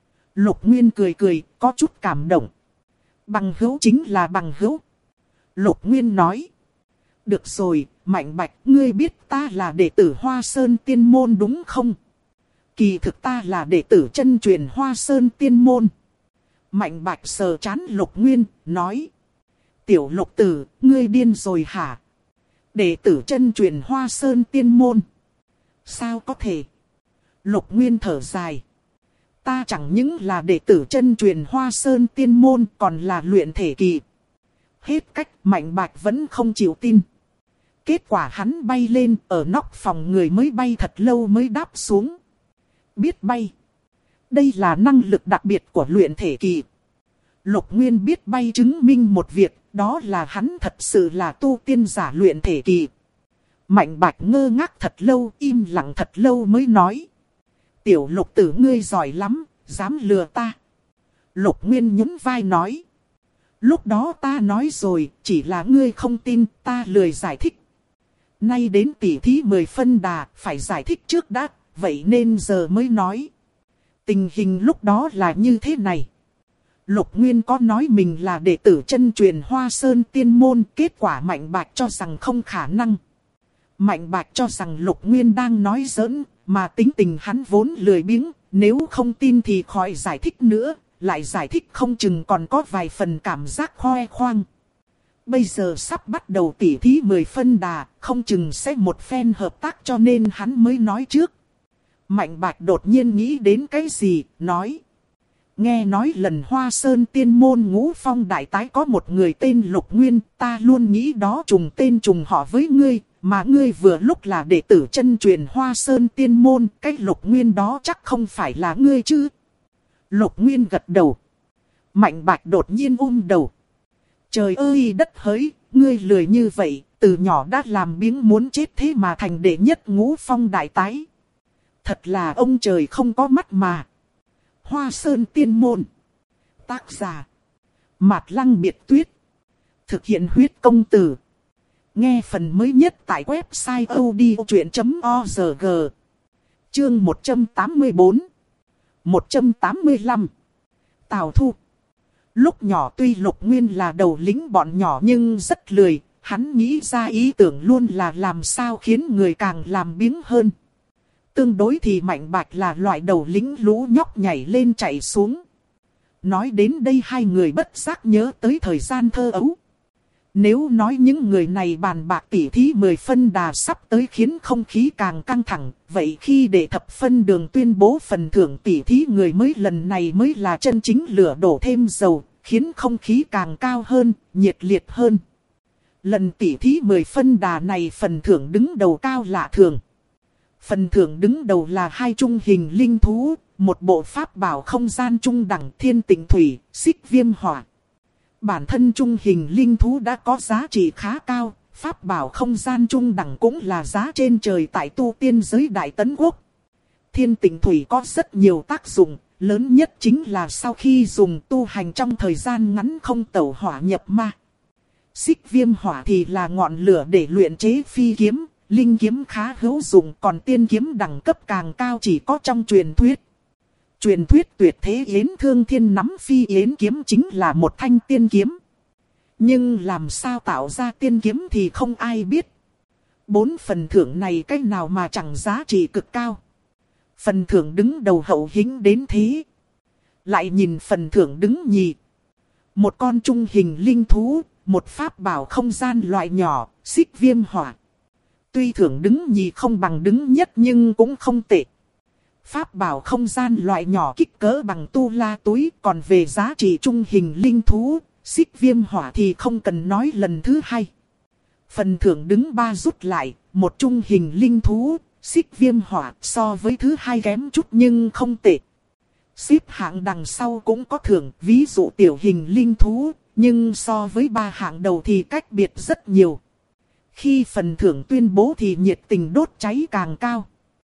Lục Nguyên cười cười, có chút cảm động. Bằng hữu chính là bằng hữu. Lục Nguyên nói. Được rồi, Mạnh Bạch, ngươi biết ta là đệ tử Hoa Sơn Tiên Môn đúng không? Kỳ thực ta là đệ tử chân truyền Hoa Sơn Tiên Môn. Mạnh Bạch sờ trán Lục Nguyên, nói. Tiểu Lục tử, ngươi điên rồi hả? Đệ tử chân truyền Hoa Sơn Tiên Môn. Sao có thể? Lục Nguyên thở dài. Ta chẳng những là đệ tử chân truyền Hoa Sơn Tiên Môn, còn là luyện thể kỳ. Hết cách, Mạnh Bạch vẫn không chịu tin. Kết quả hắn bay lên, ở nóc phòng người mới bay thật lâu mới đáp xuống. Biết bay. Đây là năng lực đặc biệt của luyện thể kỳ. Lục Nguyên biết bay chứng minh một việc, đó là hắn thật sự là tu tiên giả luyện thể kỳ. Mạnh Bạch ngơ ngác thật lâu, im lặng thật lâu mới nói. Tiểu Lục tử ngươi giỏi lắm, dám lừa ta. Lục Nguyên nhún vai nói. Lúc đó ta nói rồi, chỉ là ngươi không tin, ta lười giải thích. Nay đến tỉ thí 10 phân đà, phải giải thích trước đã, vậy nên giờ mới nói. Tình hình lúc đó là như thế này. Lục Nguyên có nói mình là đệ tử chân truyền Hoa Sơn Tiên Môn, kết quả Mạnh Bạch cho rằng không khả năng. Mạnh Bạch cho rằng Lục Nguyên đang nói giỡn, mà tính tình hắn vốn lười biếng, nếu không tin thì khỏi giải thích nữa, lại giải thích không chừng còn có vài phần cảm giác khoe khoang. Bây giờ sắp bắt đầu tỉ thí 10 phân đà, không chừng sẽ một phen hợp tác cho nên hắn mới nói trước. Mạnh Bạch đột nhiên nghĩ đến cái gì, nói. Nghe nói lần Hoa Sơn Tiên Môn Ngũ Phong đại tái có một người tên Lục Nguyên, ta luôn nghĩ đó trùng tên trùng họ với ngươi, mà ngươi vừa lúc là đệ tử chân truyền Hoa Sơn Tiên Môn, cái Lục Nguyên đó chắc không phải là ngươi chứ. Lục Nguyên gật đầu. Mạnh Bạch đột nhiên đầu. Trời ơi đất hỡi, ngươi lười như vậy, từ nhỏ đã làm biếng muốn chết thế mà thành đệ nhất Ngũ Phong đại tái. Thật là ông trời không có mắt mà. Hoa Sơn Tiên Môn. Tác giả. Mạt Lăng Biệt Tuyết. Thực hiện huyết công từ. Nghe phần mới nhất tại website odchuyện.org. Chương 184. 185. Tào Thu. Lúc nhỏ tuy Lục Nguyên là đầu lĩnh bọn nhỏ nhưng rất lười, hắn nghĩ ra ý tưởng luôn là làm sao khiến người càng làm biếng hơn. Tương đối thì Mạnh Bạch là loại đầu lĩnh lũ nhóc nhảy lên chạy xuống. Nói đến đây hai người bất giác nhớ tới thời gian thơ ấu. Nếu nói những người này bàn bạc tỉ thí 10 phân đà sắp tới khiến không khí càng căng thẳng, vậy khi đệ thập phân đường tuyên bố phần thưởng tỉ thí người mới lần này mới là chân chính lửa đổ thêm dầu, khiến không khí càng cao hơn, nhiệt liệt hơn. Lần tỉ thí 10 phân đà này phần thưởng đứng đầu cao lạ thường. Phần thưởng đứng đầu là 2 trung hình linh thú, một bộ pháp bảo không gian trung đẳng Thiên Tịnh Thủy, Xích Viêm Hỏa. Bản thân trung hình linh thú đã có giá trị khá cao, pháp bảo không gian trung đẳng cũng là giá trên trời tại tu tiên giới Đại Tấn Quốc. Thiên Tịnh Thủy có rất nhiều tác dụng, lớn nhất chính là sau khi dùng tu hành trong thời gian ngắn không tẩu hỏa nhập ma. Xích Viêm Hỏa thì là ngọn lửa để luyện chế phi kiếm, linh kiếm khá hữu dụng, còn tiên kiếm đẳng cấp càng cao chỉ có trong truyền thuyết. Truyền thuyết tuyệt thế Yến Thương Thiên nắm phi yến kiếm chính là một thanh tiên kiếm. Nhưng làm sao tạo ra tiên kiếm thì không ai biết. 4 phần thưởng này cách nào mà chẳng giá trị cực cao. Phần thưởng đứng đầu hậu hĩnh đến thế. Lại nhìn phần thưởng đứng nhì. Một con trung hình linh thú, một pháp bảo không gian loại nhỏ, xích viêm hỏa. Tuy thưởng đứng nhì không bằng đứng nhất nhưng cũng không tệ. Pháp bảo không gian loại nhỏ kích cỡ bằng tu la túi, còn về giá trị trung hình linh thú, xích viêm hỏa thì không cần nói lần thứ hai. Phần thưởng đứng 3 rút lại, một trung hình linh thú, xích viêm hỏa so với thứ hai kém chút nhưng không tệ. Xếp hạng đằng sau cũng có thưởng, ví dụ tiểu hình linh thú, nhưng so với 3 hạng đầu thì cách biệt rất nhiều. Khi phần thưởng tuyên bố thì nhiệt tình đốt cháy càng cao.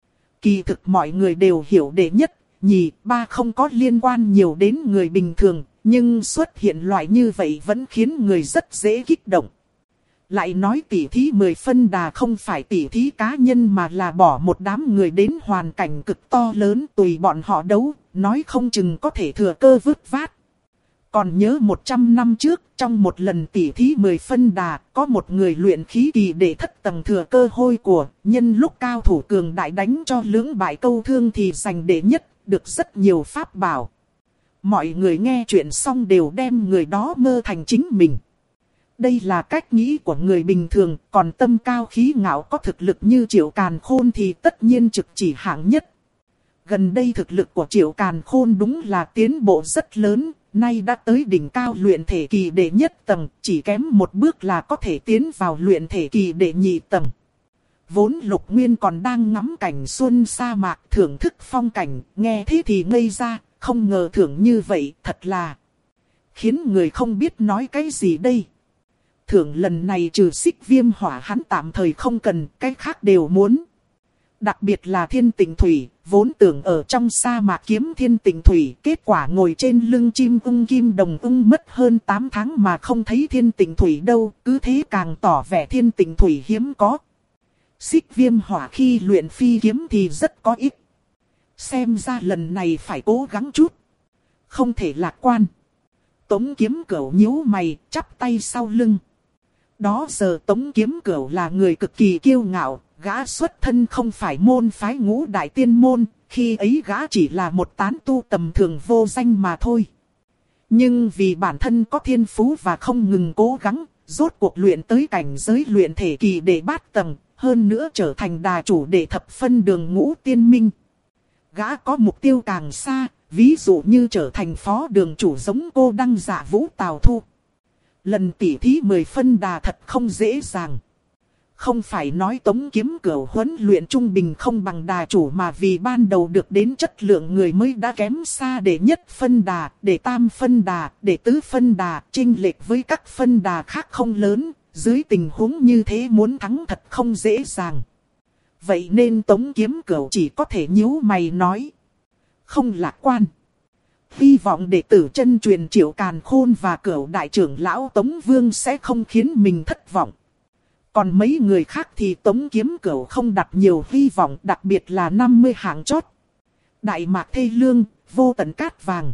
Kỳ thực mọi người đều hiểu đệ nhất, nhì, 3 không có liên quan nhiều đến người bình thường, nhưng xuất hiện loại như vậy vẫn khiến người rất dễ kích động. Lại nói tỷ thí 10 phân đà không phải tỷ thí cá nhân mà là bỏ một đám người đến hoàn cảnh cực to lớn tùy bọn họ đấu, nói không chừng có thể thừa cơ vứt vát. Còn nhớ 100 năm trước, trong một lần tỷ thí 10 phân đà, có một người luyện khí kỳ để thất tầng thừa cơ hôi của, nhân lúc cao thủ cường đại đánh cho lưỡng bại câu thương thì giành đệ nhất, được rất nhiều pháp bảo. Mọi người nghe chuyện xong đều đem người đó mơ thành chính mình. Đây là cách nghĩ của người bình thường, còn tâm cao khí ngạo có thực lực như Triệu Càn Khôn thì tất nhiên trực chỉ hạng nhất. Gần đây thực lực của Triệu Càn Khôn đúng là tiến bộ rất lớn, nay đã tới đỉnh cao luyện thể kỳ đệ nhất tầng, chỉ kém một bước là có thể tiến vào luyện thể kỳ đệ nhị tầng. Vốn Lục Nguyên còn đang ngắm cảnh xuân sa mạc thưởng thức phong cảnh, nghe thế thì ngây ra, không ngờ thưởng như vậy thật là khiến người không biết nói cái gì đây. Thưởng lần này trừ xích viêm hỏa hắn tạm thời không cần, cái khác đều muốn. Đặc biệt là thiên tịnh thủy, vốn tưởng ở trong sa mạc kiếm thiên tịnh thủy, kết quả ngồi trên lưng chim ưng kim đồng ưng mất hơn 8 tháng mà không thấy thiên tịnh thủy đâu, cứ thế càng tỏ vẻ thiên tịnh thủy hiếm có. Xích viêm hỏa khi luyện phi kiếm thì rất có ích. Xem ra lần này phải cố gắng chút. Không thể lạc quan. Tống Kiếm Cửu nhíu mày, chắp tay sau lưng. Đó giờ Tống Kiếm Cửu là người cực kỳ kiêu ngạo, gã xuất thân không phải môn phái Ngũ Đại Tiên Môn, khi ấy gã chỉ là một tán tu tầm thường vô danh mà thôi. Nhưng vì bản thân có thiên phú và không ngừng cố gắng, rốt cuộc luyện tới cảnh giới luyện thể kỳ đệ bát tầng, hơn nữa trở thành đà chủ đệ thập phân đường Ngũ Tiên Minh. Gã có mục tiêu càng xa, ví dụ như trở thành phó đường chủ giống Cô Đăng Dạ Vũ Tào Thu. Lần tỷ thí 10 phân đà thật không dễ dàng. Không phải nói Tống Kiếm Cửu huấn luyện trung bình không bằng đà chủ mà vì ban đầu được đến chất lượng người mới đã kém xa để nhất phân đà, để tam phân đà, để tứ phân đà, chênh lệch với các phân đà khác không lớn, dưới tình huống như thế muốn thắng thật không dễ dàng. Vậy nên Tống Kiếm Cửu chỉ có thể nhíu mày nói. Không lạc quan. Hy vọng đệ tử chân truyền Triệu Càn Khôn và Cửu đại trưởng lão Tống Vương sẽ không khiến mình thất vọng. Còn mấy người khác thì Tống Kiếm Cửu không đặt nhiều hy vọng, đặc biệt là 50 hạng chót. Đại Mạc Thê Lương, Vô Tận Cát Vàng.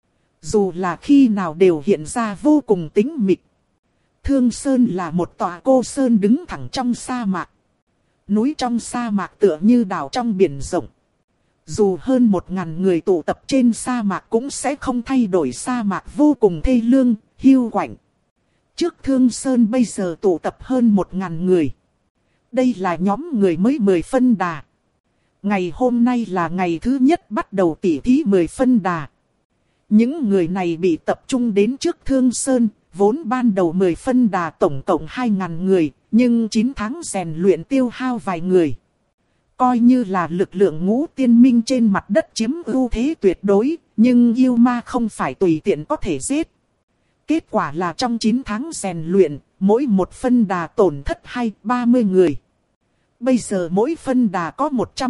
Dù là khi nào đều hiện ra vô cùng tĩnh mịch. Thương Sơn là một tòa cô sơn đứng thẳng trong sa mạc. Núi trong sa mạc tựa như đảo trong biển rộng. Dù hơn 1000 người tụ tập trên sa mạc cũng sẽ không thay đổi sa mạc vô cùng thê lương, hiu quạnh. Trước Thương Sơn bây giờ tụ tập hơn 1000 người. Đây là nhóm người mới 10 phân đà. Ngày hôm nay là ngày thứ nhất bắt đầu tỉ thí 10 phân đà. Những người này bị tập trung đến trước Thương Sơn, vốn ban đầu 10 phân đà tổng cộng 2000 người, nhưng 9 tháng rèn luyện tiêu hao vài người. Coi như là lực lượng Ngũ Tiên Minh trên mặt đất chiếm ưu thế tuyệt đối, nhưng yêu ma không phải tùy tiện có thể giết. Kết quả là trong 9 tháng rèn luyện, mỗi một phân đà tổn thất 20-30 người. Bây giờ mỗi phân đà có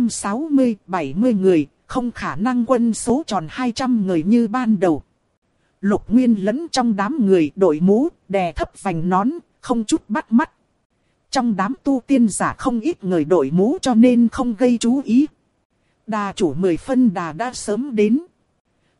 160-70 người, không khả năng quân số tròn 200 người như ban đầu. Lục Nguyên lẫn trong đám người đội mũ, đè thấp vành nón, không chút bắt mắt. Trong đám tu tiên giả không ít người đội mũ cho nên không gây chú ý. Đà chủ 10 phân đà đã sớm đến.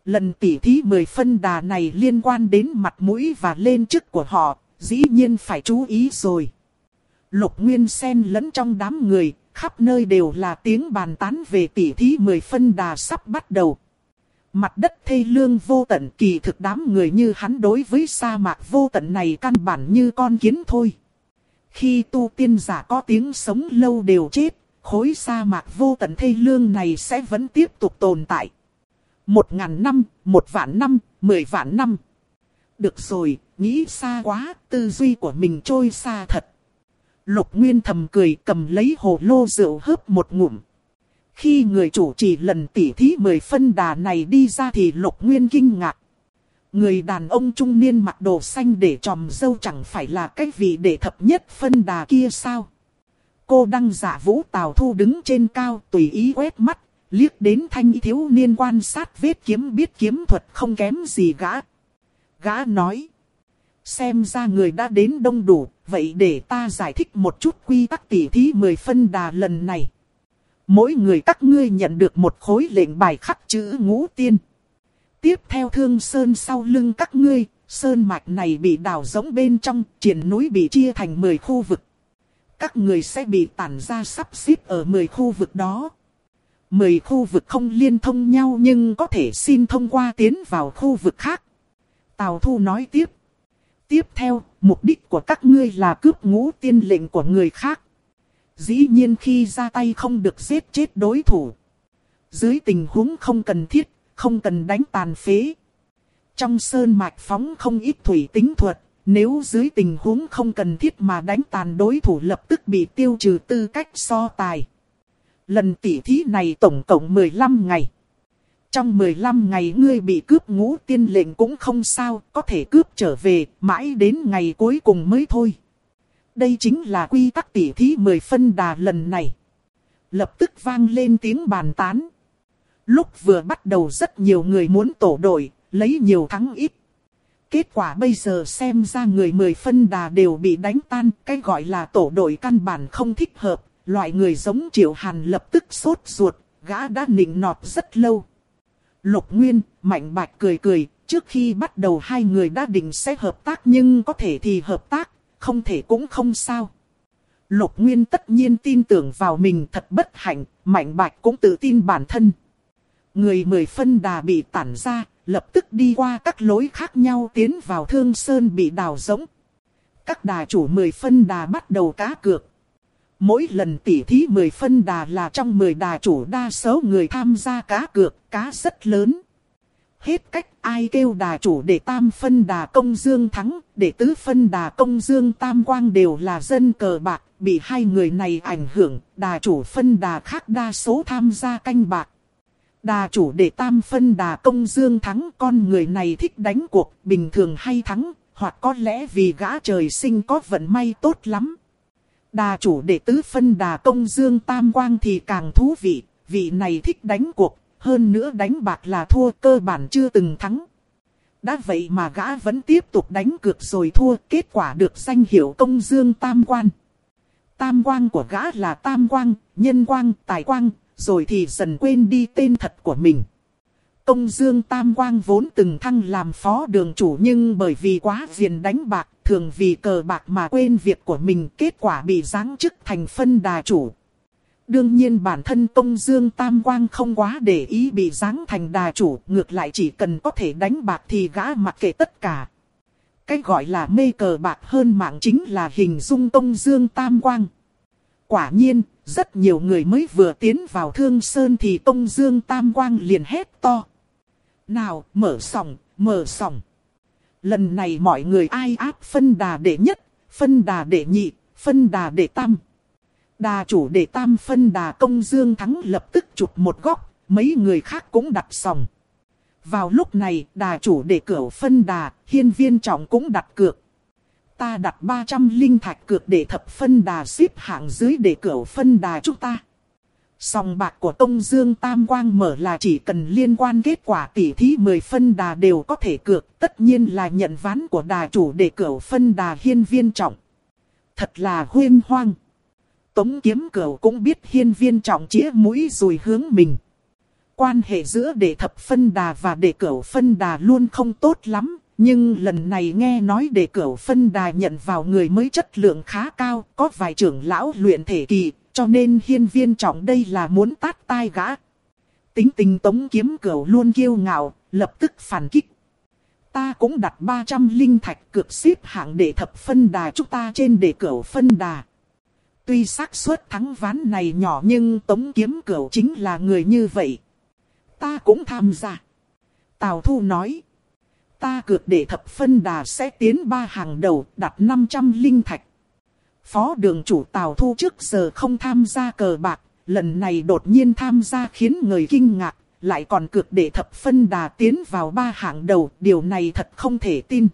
Lần tỉ thí 10 phân đà này liên quan đến mặt mũi và lên chức của họ, dĩ nhiên phải chú ý rồi. Lục Nguyên xen lẫn trong đám người, khắp nơi đều là tiếng bàn tán về tỉ thí 10 phân đà sắp bắt đầu. Mặt đất thê lương vô tận, kỳ thực đám người như hắn đối với sa mạc vô tận này căn bản như con kiến thôi. Khi tu tiên giả có tiếng sống lâu đều chết, khối sa mạc vô tận thê lương này sẽ vẫn tiếp tục tồn tại. 1000 năm, 1.000 năm, 10.000 năm. Được rồi, nghĩ xa quá, tư duy của mình trôi xa thật. Lục Nguyên thầm cười, cầm lấy hồ lô rượu hớp một ngụm. Khi người chủ trì lần tỉ thí 10 phân đà này đi ra thì Lục Nguyên kinh ngạc. Người đàn ông trung niên mặc đồ xanh để tròm râu chẳng phải là cái vị đệ thập nhất phân đà kia sao? Cô Đăng Dạ Vũ Tào Thu đứng trên cao tùy ý quét mắt, liếc đến thanh thiếu niên quan sát vết kiếm, biết kiếm thuật không kém gì gã. Gã nói, xem ra người đã đến đông đủ, vậy để ta giải thích một chút quy tắc tỉ thí 10 phân đà lần này. Mỗi người các ngươi nhận được một khối lệnh bài khắc chữ Ngũ Tiên. Tiếp theo Thương Sơn sau lưng các ngươi, sơn mạch này bị đào rỗng bên trong, triển núi bị chia thành 10 khu vực. Các người sẽ bị tản ra sắp xếp ở 10 khu vực đó. 10 khu vực không liên thông nhau nhưng có thể xin thông qua tiến vào khu vực khác. Tào Thu nói tiếp. Tiếp theo, mục đích của các ngươi là cướp Ngũ Tiên lệnh của người khác. Dĩ nhiên khi ra tay không được giết chết đối thủ. Dưới tình huống không cần thiết, không cần đánh tàn phế. Trong sơn mạch phóng không ít thủy tính thuật, nếu dưới tình huống không cần thiết mà đánh tàn đối thủ lập tức bị tiêu trừ tư cách so tài. Lần tỉ thí này tổng cộng 15 ngày. Trong 15 ngày ngươi bị cướp Ngũ Tiên lệnh cũng không sao, có thể cướp trở về, mãi đến ngày cuối cùng mới thôi. Đây chính là quy tắc tỉ thí 10 phân đà lần này. Lập tức vang lên tiếng bàn tán. Lúc vừa bắt đầu rất nhiều người muốn tổ đội, lấy nhiều thắng ít. Kết quả bây giờ xem ra người 10 phân đà đều bị đánh tan, cái gọi là tổ đội căn bản không thích hợp. Loại người giống Triệu Hàn lập tức sốt ruột, gã đã nịnh nọt rất lâu. Lục Nguyên, Mạnh Bạch cười cười, trước khi bắt đầu hai người đã định sẽ hợp tác nhưng có thể thì hợp tác, không thể cũng không sao. Lục Nguyên tất nhiên tin tưởng vào mình thật bất hạnh, Mạnh Bạch cũng tự tin bản thân. Người 10 phân đà bị tản ra, lập tức đi qua các lối khác nhau tiến vào Thương Sơn bị đào rỗng. Các đà chủ 10 phân đà bắt đầu cá cược. Mỗi lần tỉ thí 10 phân đà là trong 10 đà chủ đa số người tham gia cá cược, cá rất lớn. Hết cách ai kêu đà chủ để tam phân đà Công Dương thắng, để tứ phân đà Công Dương Tam Quang đều là dân cờ bạc, bị hai người này ảnh hưởng, đà chủ phân đà khác đa số tham gia canh bạc. Đà chủ để tam phân đà Công Dương thắng, con người này thích đánh cuộc, bình thường hay thắng, hoặc có lẽ vì gã trời sinh có vận may tốt lắm. Đà chủ để tứ phân đà Công Dương Tam Quang thì càng thú vị, vị này thích đánh cuộc, hơn nữa đánh bạc là thua, cơ bản chưa từng thắng. Đã vậy mà gã vẫn tiếp tục đánh cược rồi thua, kết quả được danh hiệu Công Dương Tam Quan. Tam Quang của gã là Tam Quang, Nhân Quang, Tài Quang, rồi thì dần quên đi tên thật của mình. Công Dương Tam Quang vốn từng thăng làm phó đường chủ nhưng bởi vì quá ghiền đánh bạc, thường vì cờ bạc mà quên việc của mình, kết quả bị giáng chức thành phân đà chủ. Đương nhiên bản thân Công Dương Tam Quang không quá để ý bị giáng thành đà chủ, ngược lại chỉ cần có thể đánh bạc thì gã mặc kệ tất cả. Cái gọi là mê cờ bạc hơn mạng chính là hình dung Công Dương Tam Quang. Quả nhiên, rất nhiều người mới vừa tiến vào Thương Sơn thì Công Dương Tam Quang liền hét to. Nào, mở sòng, mở sòng. Lần này mọi người ai áp phân đà đệ nhất, phân đà đệ nhị, phân đà đệ tam. Đà chủ đệ tam phân đà Công Dương thắng lập tức chụp một góc, mấy người khác cũng đặt sòng. Vào lúc này, đà chủ đệ cửu phân đà, Hiên Viên Trọng cũng đặt cược. Ta đặt 300 linh thạch cược để thập phân đà xếp hạng dưới để cửu phân đà chúng ta. Sòng bạc của Công Dương Tam Quang mở là chỉ cần liên quan kết quả tỉ thí 10 phân đà đều có thể cược, tất nhiên là nhận ván của đà chủ để cửu phân đà Hiên Viên Trọng. Thật là huyên hoang. Tống Kiếm Cửu cũng biết Hiên Viên Trọng chĩa mũi rồi hướng mình. quan hệ giữa đệ thập phân đà và đệ cửu phân đà luôn không tốt lắm. Nhưng lần này nghe nói đệ cửu phân đà nhận vào người mới chất lượng khá cao, có vài trưởng lão luyện thể kỳ, cho nên Hiên Viên Trọng đây là muốn tát tai gã. Tính tình Tống Kiếm Cửu luôn kiêu ngạo, lập tức phản kích. Ta cũng đặt 300 linh thạch cược xếp hạng đệ thập phân đà chúng ta trên đệ cửu phân đà. Tuy xác suất thắng ván này nhỏ nhưng Tống Kiếm Cửu chính là người như vậy. Ta cũng tham gia. Tào Thu nói. Ta cược đệ thập phân đà sẽ tiến 3 hàng đầu, đặt 500 linh thạch. Phó đường chủ Tào Thu trước giờ không tham gia cờ bạc, lần này đột nhiên tham gia khiến người kinh ngạc, lại còn cược đệ thập phân đà tiến vào 3 hạng đầu, điều này thật không thể tin.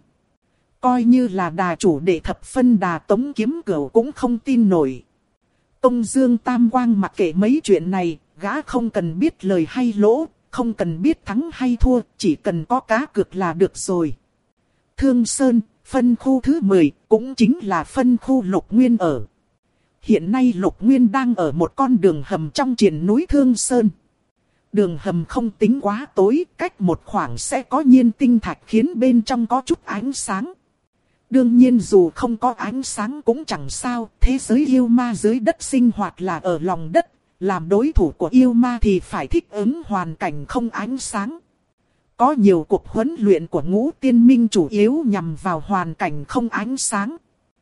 Coi như là đà chủ đệ thập phân đà Tống Kiếm Cửu cũng không tin nổi. Công Dương Tam Quang mặc kệ mấy chuyện này, gã không cần biết lời hay lỗ, không cần biết thắng hay thua, chỉ cần có cá cược là được rồi. Thương Sơn, phân khu thứ 10, cũng chính là phân khu Lục Nguyên ở. Hiện nay Lục Nguyên đang ở một con đường hầm trong triền núi Thương Sơn. Đường hầm không tính quá tối, cách một khoảng sẽ có nhiên tinh thạch khiến bên trong có chút ánh sáng. Đương nhiên dù không có ánh sáng cũng chẳng sao, thế giới yêu ma dưới đất sinh hoạt là ở lòng đất. Làm đối thủ của yêu ma thì phải thích ứng hoàn cảnh không ánh sáng. Có nhiều cuộc huấn luyện của Ngũ Tiên Minh chủ yếu nhằm vào hoàn cảnh không ánh sáng.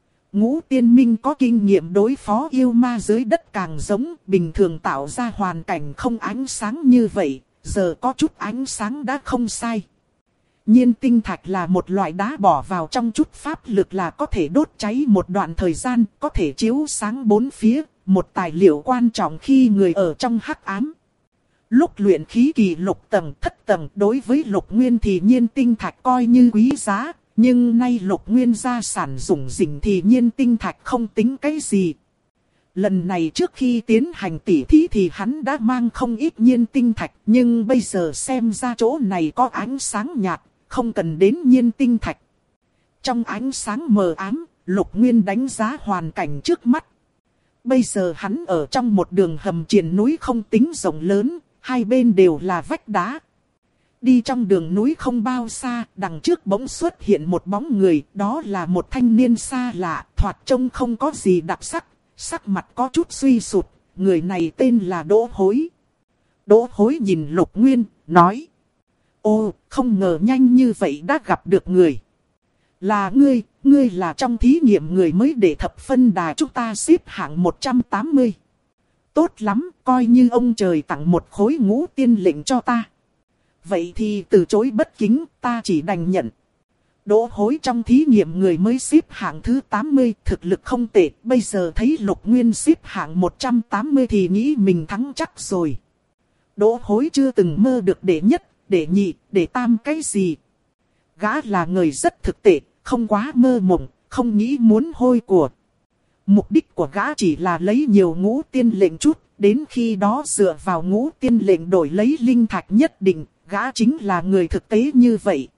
Ngũ Tiên Minh có kinh nghiệm đối phó yêu ma dưới đất càng giống, bình thường tạo ra hoàn cảnh không ánh sáng như vậy, giờ có chút ánh sáng đã không sai. Nhiên tinh thạch là một loại đá bỏ vào trong chút pháp lực là có thể đốt cháy một đoạn thời gian, có thể chiếu sáng bốn phía, một tài liệu quan trọng khi người ở trong hắc ám. Lúc luyện khí kỳ lục tầng, thất tầng đối với Lục Nguyên thì nhiên tinh thạch coi như quý giá, nhưng nay Lục Nguyên gia sản rủng rỉnh thì nhiên tinh thạch không tính cái gì. Lần này trước khi tiến hành tỉ thí thì hắn đã mang không ít nhiên tinh thạch, nhưng bây giờ xem ra chỗ này có ánh sáng nhạt, không cần đến nhiên tinh thạch. Trong ánh sáng mờ ám, Lục Nguyên đánh giá hoàn cảnh trước mắt. Bây giờ hắn ở trong một đường hầm triền núi không tính rộng lớn, hai bên đều là vách đá. Đi trong đường núi không bao xa, đằng trước bỗng xuất hiện một bóng người, đó là một thanh niên xa lạ, thoạt trông không có gì đặc sắc, sắc mặt có chút suy sụt, người này tên là Đỗ Hối. Đỗ Hối nhìn Lục Nguyên, nói: Ô, không ngờ nhanh như vậy đã gặp được người. Là ngươi là trong thí nghiệm người mới để thập phân đà chúng ta xếp hạng 180. Tốt lắm, coi như ông trời tặng một khối ngũ tiên lệnh cho ta. Vậy thì từ chối bất kính, ta chỉ đành nhận. Đỗ Hối trong thí nghiệm người mới xếp hạng thứ 80, thực lực không tệ, bây giờ thấy Lục Nguyên xếp hạng 180 thì nghĩ mình thắng chắc rồi. Đỗ Hối chưa từng mơ được đệ nhất, đệ nhị, đệ tam cái gì. Gã là người rất thực tế, không quá mơ mộng, không nghĩ muốn hôi của. Mục đích của gã chỉ là lấy nhiều ngũ tiên lệnh chút, đến khi đó dựa vào ngũ tiên lệnh đổi lấy linh thạch nhất định, gã chính là người thực tế như vậy.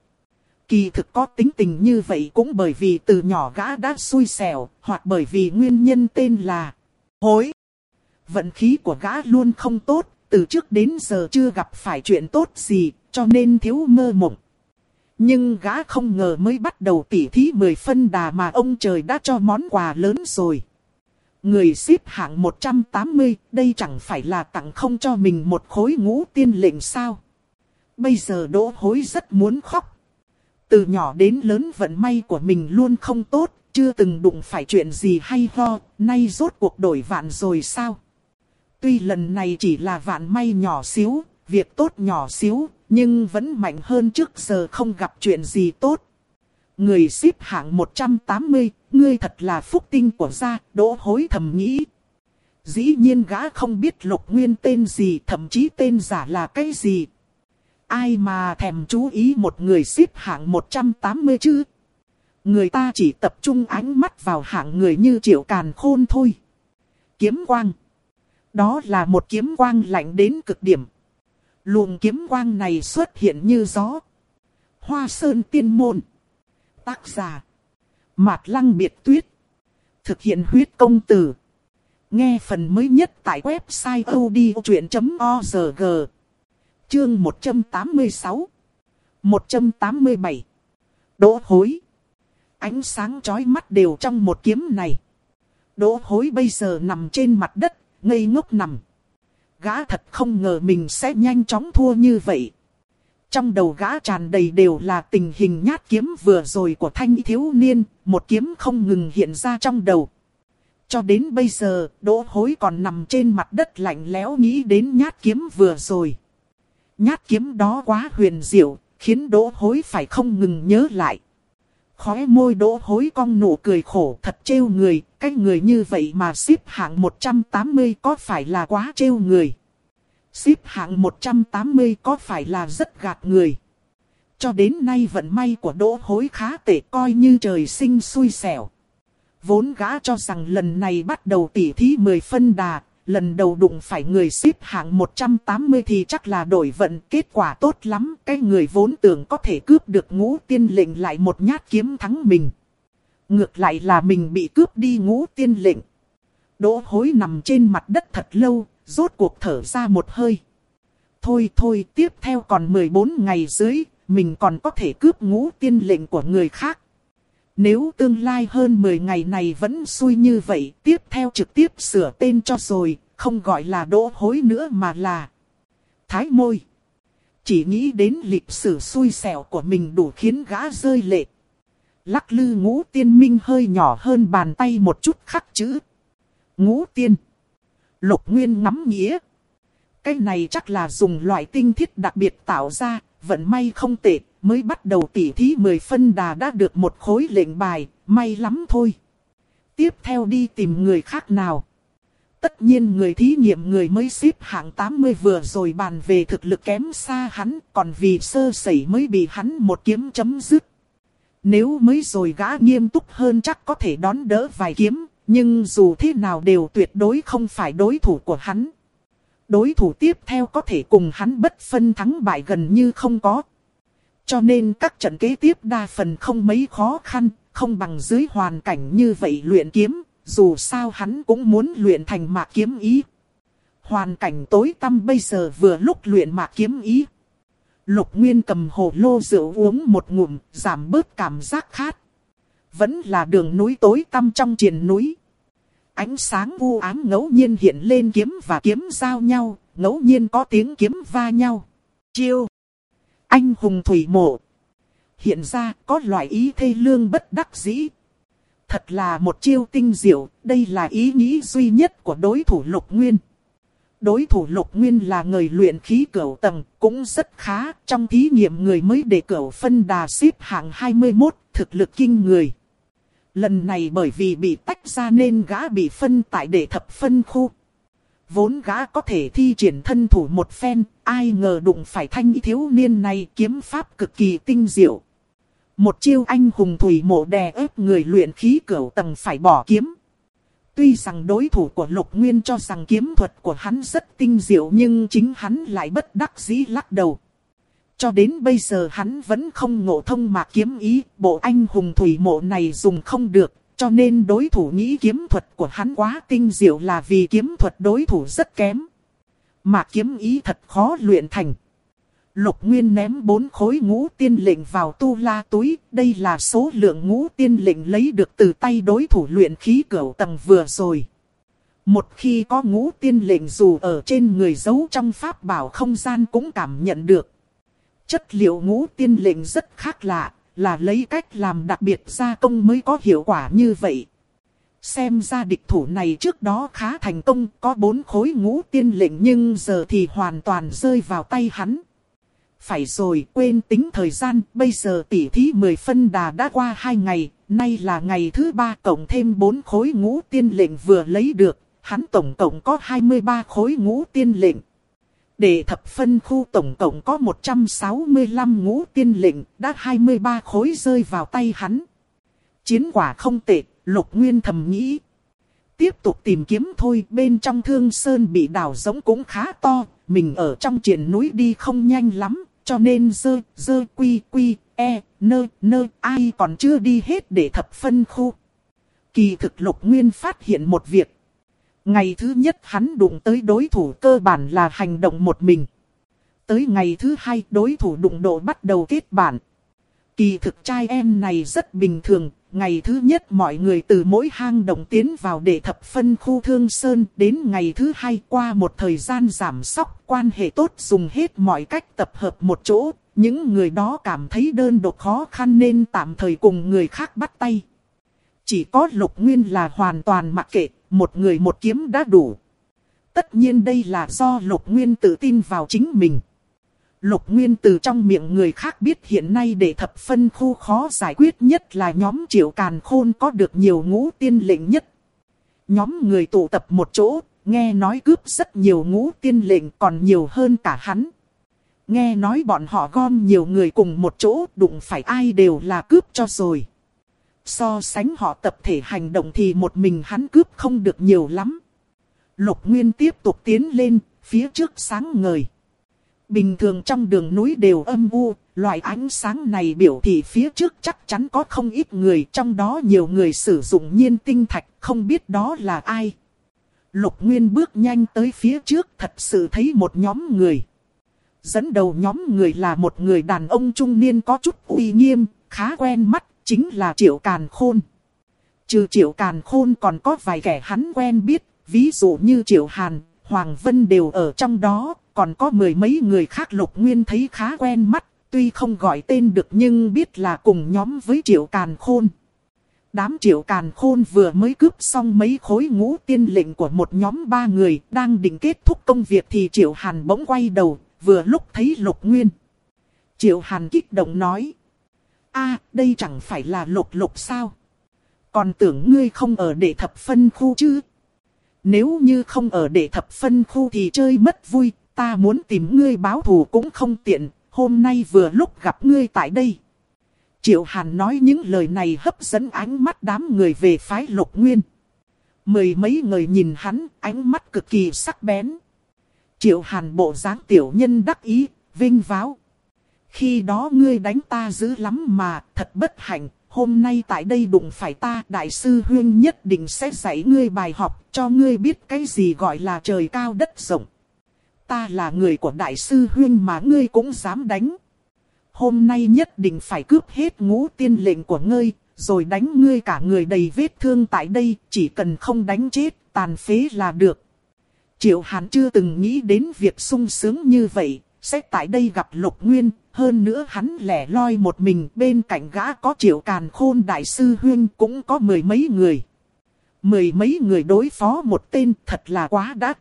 Kỳ thực có tính tình như vậy cũng bởi vì từ nhỏ gã đã xui xẻo, hoặc bởi vì nguyên nhân tên là Hối. Vận khí của gã luôn không tốt, từ trước đến giờ chưa gặp phải chuyện tốt gì, cho nên thiếu mơ mộng. Nhưng gã không ngờ mới bắt đầu tỉ thí 10 phân đà mà ông trời đã cho món quà lớn rồi. Người xếp hạng 180, đây chẳng phải là tặng không cho mình một khối ngũ tiên lệnh sao. Bây giờ Đỗ Hối rất muốn khóc. Từ nhỏ đến lớn vận may của mình luôn không tốt, chưa từng đụng phải chuyện gì hay ho, nay rốt cuộc đổi vạn rồi sao. Tuy lần này chỉ là vạn may nhỏ xíu, việc tốt nhỏ xíu, nhưng vẫn mạnh hơn trước giờ không gặp chuyện gì tốt. Người xếp hạng 180, ngươi thật là phúc tinh của gia, Đỗ Hối thầm nghĩ. Dĩ nhiên gã không biết Lục Nguyên tên gì, thậm chí tên giả là cái gì. Ai mà thèm chú ý một người xếp hạng 180 chứ. Người ta chỉ tập trung ánh mắt vào hạng người như Triệu Càn Khôn thôi. Kiếm quang. Đó là một kiếm quang lạnh đến cực điểm. Luồng kiếm quang này xuất hiện như gió. Hoa Sơn Tiên Môn. Tác giả: Mạt Lăng Biệt Tuyết. Thực hiện huyết công từ. Nghe phần mới nhất tại website odchuyện.org. Chương 186 187 Đỗ Hối. Ánh sáng chói mắt đều trong một kiếm này. Đỗ Hối bây giờ nằm trên mặt đất, ngây ngốc nằm. Gã thật không ngờ mình sẽ nhanh chóng thua như vậy. Trong đầu gã tràn đầy đều là tình hình nhát kiếm vừa rồi của thanh thiếu niên, một kiếm không ngừng hiện ra trong đầu. Cho đến bây giờ, Đỗ Hối còn nằm trên mặt đất lạnh lẽo nghĩ đến nhát kiếm vừa rồi. Nhát kiếm đó quá huyền diệu, khiến Đỗ Hối phải không ngừng nhớ lại. Khóe môi Đỗ Hối cong nụ cười khổ thật trêu người, cái người như vậy mà xếp hạng 180 có phải là quá trêu người. Xếp hạng 180 có phải là rất gạt người. Cho đến nay vận may của Đỗ Hối khá tệ, coi như trời sinh xui xẻo. Vốn gã cho rằng lần này bắt đầu tỉ thí 10 phân đà, lần đầu đụng phải người xếp hạng 180 thì chắc là đổi vận, kết quả tốt lắm. Cái người vốn tưởng có thể cướp được Ngũ Tiên Lệnh lại một nhát kiếm thắng mình. Ngược lại là mình bị cướp đi Ngũ Tiên Lệnh. Đỗ Hối nằm trên mặt đất thật lâu, rốt cuộc thở ra một hơi. Thôi, tiếp theo còn 14 ngày dưới, mình còn có thể cướp Ngũ Tiên Lệnh của người khác. Nếu tương lai hơn 10 ngày này vẫn xui như vậy, tiếp theo trực tiếp sửa tên cho rồi, không gọi là Đỗ Hối nữa mà là Thái Môi. Chỉ nghĩ đến lịch sử xui xẻo của mình đủ khiến gã rơi lệ. Lắc lư Ngũ Tiên Minh hơi nhỏ hơn bàn tay một chút khắc chữ Ngũ Tiên. Lục Nguyên ngắm nghĩa. Cái này chắc là dùng loại tinh thiết đặc biệt tạo ra, vận may không tệ, mới bắt đầu tỉ thí 10 phân đà đã được một khối lệnh bài, may lắm thôi. Tiếp theo đi tìm người khác nào. Tất nhiên người thí nghiệm người mới xếp hạng 80 vừa rồi bàn về thực lực kém xa hắn, còn vì sơ sẩy mới bị hắn một kiếm chấm dứt. Nếu mới rồi gã nghiêm túc hơn chắc có thể đón đỡ vài kiếm, nhưng dù thế nào đều tuyệt đối không phải đối thủ của hắn. Đối thủ tiếp theo có thể cùng hắn bất phân thắng bại gần như không có. Cho nên các trận kế tiếp đa phần không mấy khó khăn, không bằng dưới hoàn cảnh như vậy luyện kiếm, dù sao hắn cũng muốn luyện thành mạc kiếm ý. Hoàn cảnh tối tăm bây giờ vừa lúc luyện mạc kiếm ý. Lục Nguyên cầm hồ lô rượu uống một ngụm, giảm bớt cảm giác khát. Vẫn là đường núi tối tăm trong triền núi. Ánh sáng u ám ngẫu nhiên hiện lên kiếm và kiếm giao nhau, ngẫu nhiên có tiếng kiếm va nhau. Chiêu! Anh hùng thủy mộ. Hiện ra có loại ý thê lương bất đắc dĩ. Thật là một chiêu tinh diệu, đây là ý nghĩ duy nhất của đối thủ Lục Nguyên. Đối thủ Lục Nguyên là người luyện khí cửu tầng, cũng rất khá. Trong thí nghiệm người mới để cửu phân đà xếp hạng 21, thực lực kinh người. Lần này bởi vì bị tách ra nên gã bị phân tại để thập phân khu. Vốn gã có thể thi triển thân thủ một phen, ai ngờ đụng phải thanh thiếu niên này kiếm pháp cực kỳ tinh diệu. Một chiêu anh hùng thủy mộ đè ép người luyện khí cửu tầng phải bỏ kiếm. Tuy rằng đối thủ của Lục Nguyên cho rằng kiếm thuật của hắn rất tinh diệu nhưng chính hắn lại bất đắc dĩ lắc đầu. Cho đến bây giờ hắn vẫn không ngộ thông mạc kiếm ý, bộ anh hùng thủy mộ này dùng không được, cho nên đối thủ nghĩ kiếm thuật của hắn quá tinh diệu là vì kiếm thuật đối thủ rất kém. Mạc kiếm ý thật khó luyện thành. Lục Nguyên ném 4 khối Ngũ Tiên Lệnh vào tu la túi, đây là số lượng Ngũ Tiên Lệnh lấy được từ tay đối thủ luyện khí cửu tầng vừa rồi. Một khi có Ngũ Tiên Lệnh dù ở trên người giấu trong pháp bảo không gian cũng cảm nhận được. Chất liệu Ngũ Tiên Lệnh rất khác lạ, là lấy cách làm đặc biệt gia công mới có hiệu quả như vậy. Xem ra địch thủ này trước đó khá thành công, có 4 khối Ngũ Tiên Lệnh nhưng giờ thì hoàn toàn rơi vào tay hắn. Phải rồi, quên tính thời gian, bây giờ tỉ thí 10 phân đà đã qua 2 ngày, nay là ngày thứ 3 cộng thêm 4 khối Ngũ Tiên Lệnh vừa lấy được, hắn tổng cộng có 23 khối Ngũ Tiên Lệnh. Để thập phân khu tổng cộng có 165 Ngũ Tiên Lệnh, đã 23 khối rơi vào tay hắn. Chiến quả không tệ, Lục Nguyên thầm nghĩ. Tiếp tục tìm kiếm thôi, bên trong Thương Sơn bị đào rỗng cũng khá to, mình ở trong triền núi đi không nhanh lắm, cho nên ai còn chưa đi hết để thập phân khu. Kỳ thực Lục Nguyên phát hiện một việc. Ngày thứ nhất hắn đụng tới đối thủ cơ bản là hành động một mình. tới ngày thứ hai đối thủ đụng độ bắt đầu kết bạn. Kỳ thực trai em này rất bình thường, ngày thứ nhất mọi người từ mỗi hang động tiến vào để thập phân khu Thương Sơn, đến ngày thứ hai qua một thời gian giảm sóc quan hệ tốt dùng hết mọi cách tập hợp một chỗ, những người đó cảm thấy đơn độc khó khăn nên tạm thời cùng người khác bắt tay. Chỉ có Lục Nguyên là hoàn toàn mặc kệ, một người một kiếm đã đủ. Tất nhiên đây là do Lục Nguyên tự tin vào chính mình. Lục Nguyên từ trong miệng người khác biết hiện nay để thập phân khu khó giải quyết nhất là nhóm Triệu Càn Khôn có được nhiều ngũ tiên lệnh nhất. Nhóm người tụ tập một chỗ, nghe nói cướp rất nhiều ngũ tiên lệnh còn nhiều hơn cả hắn. Nghe nói bọn họ gom nhiều người cùng một chỗ đụng phải ai đều là cướp cho rồi. So sánh họ tập thể hành động thì một mình hắn cướp không được nhiều lắm. Lục Nguyên tiếp tục tiến lên, phía trước sáng ngời. Bình thường trong đường núi đều âm u, loại ánh sáng này biểu thị phía trước chắc chắn có không ít người, trong đó nhiều người sử dụng nhiên tinh thạch, không biết đó là ai. Lục Nguyên bước nhanh tới phía trước, thật sự thấy một nhóm người. Dẫn đầu nhóm người là một người đàn ông trung niên có chút uy nghiêm, khá quen mắt, chính là Triệu Càn Khôn. Trừ Triệu Càn Khôn còn có vài kẻ hắn quen biết, ví dụ như Triệu Hàn, Hoàng Vân đều ở trong đó, còn có mười mấy người khác Lục Nguyên thấy khá quen mắt, tuy không gọi tên được nhưng biết là cùng nhóm với Triệu Càn Khôn. Đám Triệu Càn Khôn vừa mới cướp xong mấy khối ngũ tiên lệnh của một nhóm 3 người, đang định kết thúc công việc thì Triệu Hàn bỗng quay đầu, vừa lúc thấy Lục Nguyên. Triệu Hàn kích động nói: đây chẳng phải là Lục sao? Còn tưởng ngươi không ở đệ thập phân khu chứ? Nếu như không ở đệ thập phân khu thì chơi mất vui, ta muốn tìm ngươi báo thù cũng không tiện, hôm nay vừa lúc gặp ngươi tại đây. Triệu Hàn nói những lời này hấp dẫn ánh mắt đám người về phái Lục Nguyên. Mười mấy người nhìn hắn, ánh mắt cực kỳ sắc bén. Triệu Hàn bộ dáng tiểu nhân đắc ý, vinh váo. Khi đó ngươi đánh ta dữ lắm mà, thật bất hạnh, hôm nay tại đây đụng phải ta, đại sư huynh nhất định sẽ dạy ngươi bài học, cho ngươi biết cái gì gọi là trời cao đất rộng. Ta là người của đại sư huynh mà ngươi cũng dám đánh. Hôm nay nhất định phải cướp hết ngũ tiên lệnh của ngươi, rồi đánh ngươi cả người đầy vết thương tại đây, chỉ cần không đánh chết, tàn phế là được. Triệu Hàn chưa từng nghĩ đến việc sung sướng như vậy, sẽ tại đây gặp Lục Nguyên, hơn nữa hắn lẻ loi một mình, bên cạnh gã có Triệu Càn Khôn đại sư huynh cũng có mười mấy người. Mười mấy người đối phó một tên thật là quá đắt.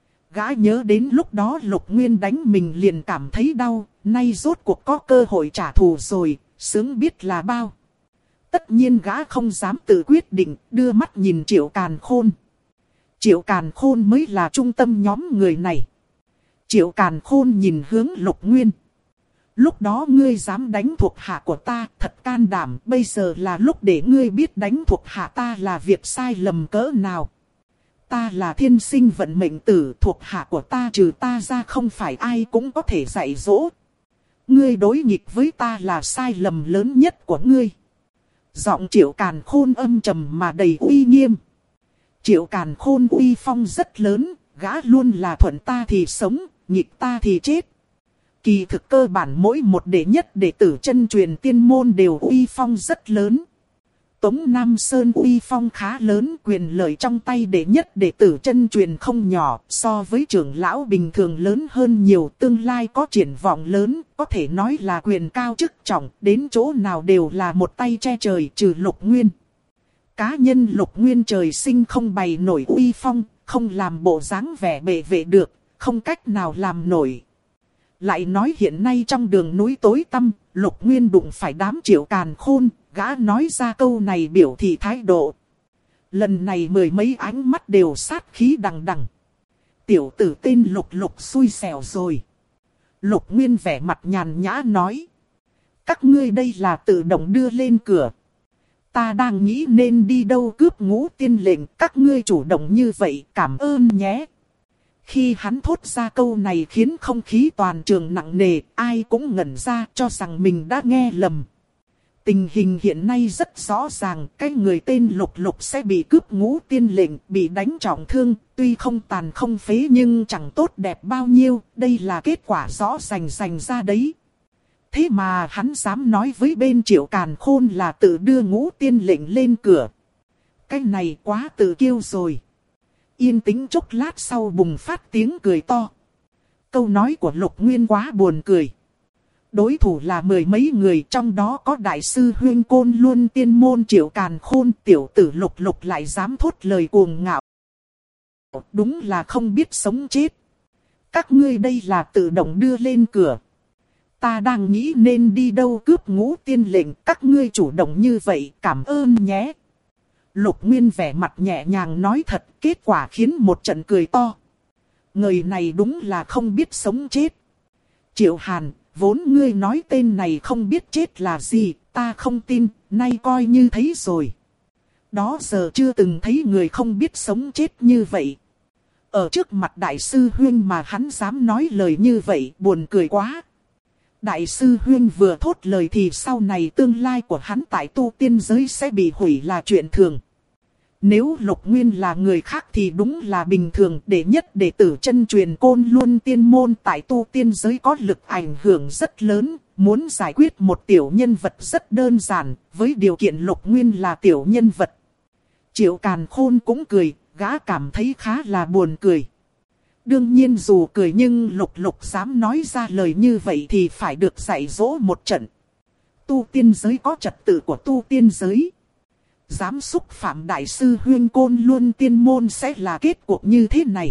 Gã nhớ đến lúc đó Lục Nguyên đánh mình liền cảm thấy đau, nay rốt cuộc có cơ hội trả thù rồi, sướng biết là bao. Tất nhiên gã không dám tự quyết định, đưa mắt nhìn Triệu Càn Khôn. Triệu Càn Khôn mới là trung tâm nhóm người này. Triệu Càn Khôn nhìn hướng Lục Nguyên. Lúc đó ngươi dám đánh thuộc hạ của ta, thật can đảm, bây giờ là lúc để ngươi biết đánh thuộc hạ ta là việc sai lầm cỡ nào. Ta là thiên sinh vận mệnh tử, thuộc hạ của ta trừ ta ra không phải ai cũng có thể dạy dỗ. Ngươi đối nghịch với ta là sai lầm lớn nhất của ngươi. Giọng Triệu Càn Khôn âm trầm mà đầy uy nghiêm. Triệu Càn Khôn uy phong rất lớn, gã luôn là thuận ta thì sống, nghịch ta thì chết. Kỳ thực cơ bản mỗi một đệ nhất đệ tử chân truyền tiên môn đều uy phong rất lớn. Tống Nam Sơn uy phong khá lớn, quyền lợi trong tay đệ nhất đệ tử chân truyền không nhỏ, so với trưởng lão bình thường lớn hơn nhiều, tương lai có triển vọng lớn, có thể nói là quyền cao chức trọng, đến chỗ nào đều là một tay che trời, trừ Lục Nguyên. Cá nhân Lục Nguyên trời sinh không bày nổi uy phong, không làm bộ dáng vẻ bệ vệ được, không cách nào làm nổi. Lại nói hiện nay trong đường núi tối tăm, Lục Nguyên đụng phải đám Triệu Càn Khôn, gã nói ra câu này biểu thị thái độ. Lần này mười mấy ánh mắt đều sát khí đằng đằng. Tiểu tử tên Lục xui xẻo rồi. Lục Nguyên vẻ mặt nhàn nhã nói: các ngươi đây là tự động đưa lên cửa. Ta đang nghĩ nên đi đâu cướp ngũ tiên lệnh, các ngươi chủ động như vậy, cảm ơn nhé. Khi hắn thốt ra câu này khiến không khí toàn trường nặng nề, ai cũng ngẩn ra cho rằng mình đã nghe lầm. Tình hình hiện nay rất rõ ràng, cái người tên Lục Lục sẽ bị cướp ngũ tiên lệnh, bị đánh trọng thương, tuy không tàn không phế nhưng chẳng tốt đẹp bao nhiêu, đây là kết quả rõ rành ra đấy. Thế mà hắn dám nói với bên Triệu Càn Khôn là tự đưa ngũ tiên lệnh lên cửa. Cái này quá tự kiêu rồi. Yên tĩnh chốc lát sau bùng phát tiếng cười to. Câu nói của Lục Nguyên quá buồn cười. Đối thủ là mười mấy người, trong đó có đại sư huyên Côn Luân Tiên Môn Triệu Càn Khôn, tiểu tử Lục Lục lại dám thốt lời cuồng ngạo. Đúng là không biết sống chết. Các ngươi đây là tự động đưa lên cửa. Ta đang nghĩ nên đi đâu cướp ngũ tiên lệnh, các ngươi chủ động như vậy, cảm ơn nhé. Lục Nguyên vẻ mặt nhẹ nhàng nói thật, kết quả khiến một trận cười to. Người này đúng là không biết sống chết. Triệu Hàn, vốn ngươi nói tên này không biết chết là gì, ta không tin, nay coi như thấy rồi. Đó giờ chưa từng thấy người không biết sống chết như vậy. Ở trước mặt đại sư huyên mà hắn dám nói lời như vậy, buồn cười quá. Đại sư huyên vừa thốt lời thì sau này tương lai của hắn tại tu tiên giới sẽ bị hủy là chuyện thường. Nếu Lục Nguyên là người khác thì đúng là bình thường, đệ nhất đệ tử chân truyền Côn Luân Tiên Môn tại tu tiên giới có lực ảnh hưởng rất lớn, muốn giải quyết một tiểu nhân vật rất đơn giản, với điều kiện Lục Nguyên là tiểu nhân vật. Triệu Càn Khôn cũng cười, gã cảm thấy khá là buồn cười. Đương nhiên dù cười nhưng Lục Lục dám nói ra lời như vậy thì phải được dạy dỗ một trận. Tu tiên giới có trật tự của tu tiên giới. Dám xúc phạm đại sư huyên Côn Luân Tiên Môn sẽ là kết cục như thế này.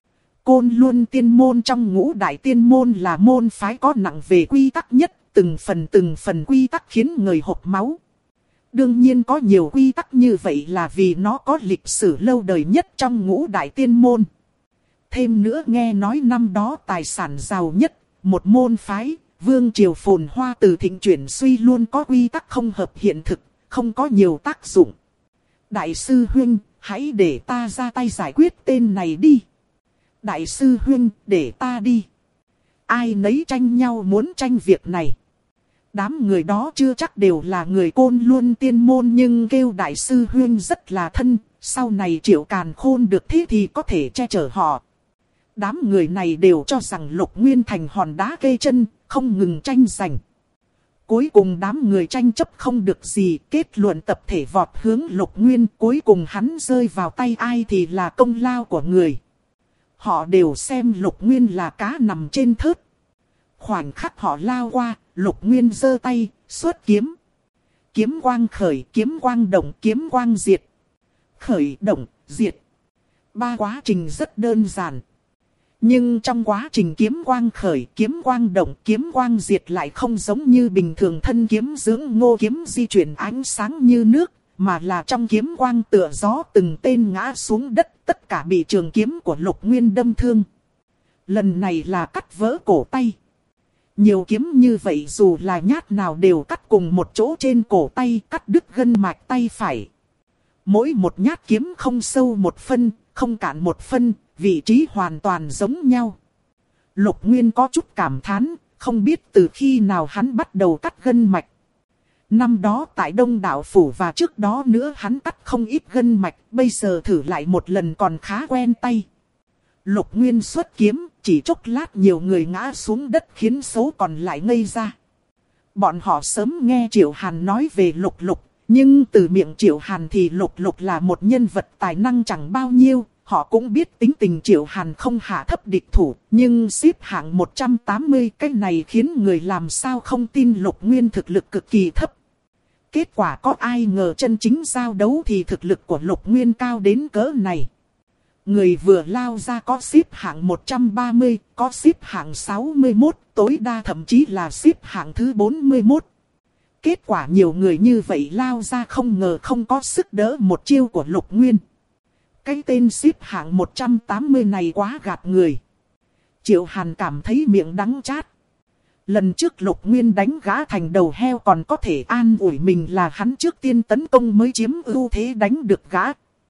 Côn Luân Tiên Môn trong ngũ đại tiên môn là môn phái có nặng về quy tắc nhất, từng phần quy tắc khiến người hộc máu. Đương nhiên có nhiều quy tắc như vậy là vì nó có lịch sử lâu đời nhất trong ngũ đại tiên môn. Thêm nữa nghe nói năm đó tài sản giàu nhất, một môn phái, vương triều phồn hoa từ thịnh chuyển suy luôn có quy tắc không hợp hiện thực, không có nhiều tác dụng. Đại sư huynh, hãy để ta ra tay giải quyết tên này đi. Đại sư huynh, để ta đi. Ai nấy tranh nhau muốn tranh việc này. Đám người đó chưa chắc đều là người Côn Luân Tiên Môn nhưng kêu đại sư huynh rất là thân, sau này Triệu Càn Khôn được thế thì có thể che chở họ. Đám người này đều cho rằng Lục Nguyên thành hòn đá kê chân, không ngừng tranh giành. Cuối cùng đám người tranh chấp không được gì, kết luận tập thể vọt hướng Lục Nguyên, cuối cùng hắn rơi vào tay ai thì là công lao của người. Họ đều xem Lục Nguyên là cá nằm trên thớt. Khoảnh khắc họ lao qua, Lục Nguyên giơ tay, xuất kiếm. Kiếm quang khởi, kiếm quang động, kiếm quang diệt. Khởi, động, diệt. Ba quá trình rất đơn giản. Nhưng trong quá trình kiếm quang khởi, kiếm quang động, kiếm quang diệt lại không giống như bình thường thân kiếm dưỡng ngô kiếm di chuyển ánh sáng như nước, mà là trong kiếm quang tựa gió từng tên ngã xuống đất, tất cả bị trường kiếm của Lục Nguyên đâm thương. Lần này là cắt vỡ cổ tay. Nhiều kiếm như vậy dù là nhát nào đều cắt cùng một chỗ trên cổ tay, cắt đứt gân mạch tay phải. Mỗi một nhát kiếm không sâu một phân, không cạn một phân, vị trí hoàn toàn giống nhau. Lục Nguyên có chút cảm thán, không biết từ khi nào hắn bắt đầu cắt gân mạch. Năm đó tại Đông Đạo Phủ và trước đó nữa hắn cắt không ít gân mạch, bây giờ thử lại một lần còn khá quen tay. Lục Nguyên xuất kiếm, chỉ chốc lát nhiều người ngã xuống đất khiến số còn lại ngây ra. Bọn họ sớm nghe Triệu Hàn nói về Lục Lục, nhưng từ miệng Triệu Hàn thì Lục Lục là một nhân vật tài năng chẳng bao nhiêu. Họ cũng biết tính tình Triệu Hàn không hạ thấp địch thủ, nhưng xếp hạng 180 cái này khiến người làm sao không tin Lục Nguyên thực lực cực kỳ thấp. Kết quả có ai ngờ chân chính giao đấu thì thực lực của Lục Nguyên cao đến cỡ này. Người vừa lao ra có xếp hạng 130, có xếp hạng 61, tối đa thậm chí là xếp hạng thứ 41. Kết quả nhiều người như vậy lao ra không ngờ không có sức đỡ một chiêu của Lục Nguyên. Cái tên xếp hạng 180 này quá gạt người. Triệu Hàn cảm thấy miệng đắng chát. Lần trước Lục Nguyên đánh gã thành đầu heo còn có thể an ủi mình là hắn trước tiên tấn công mới chiếm ưu thế đánh được gã.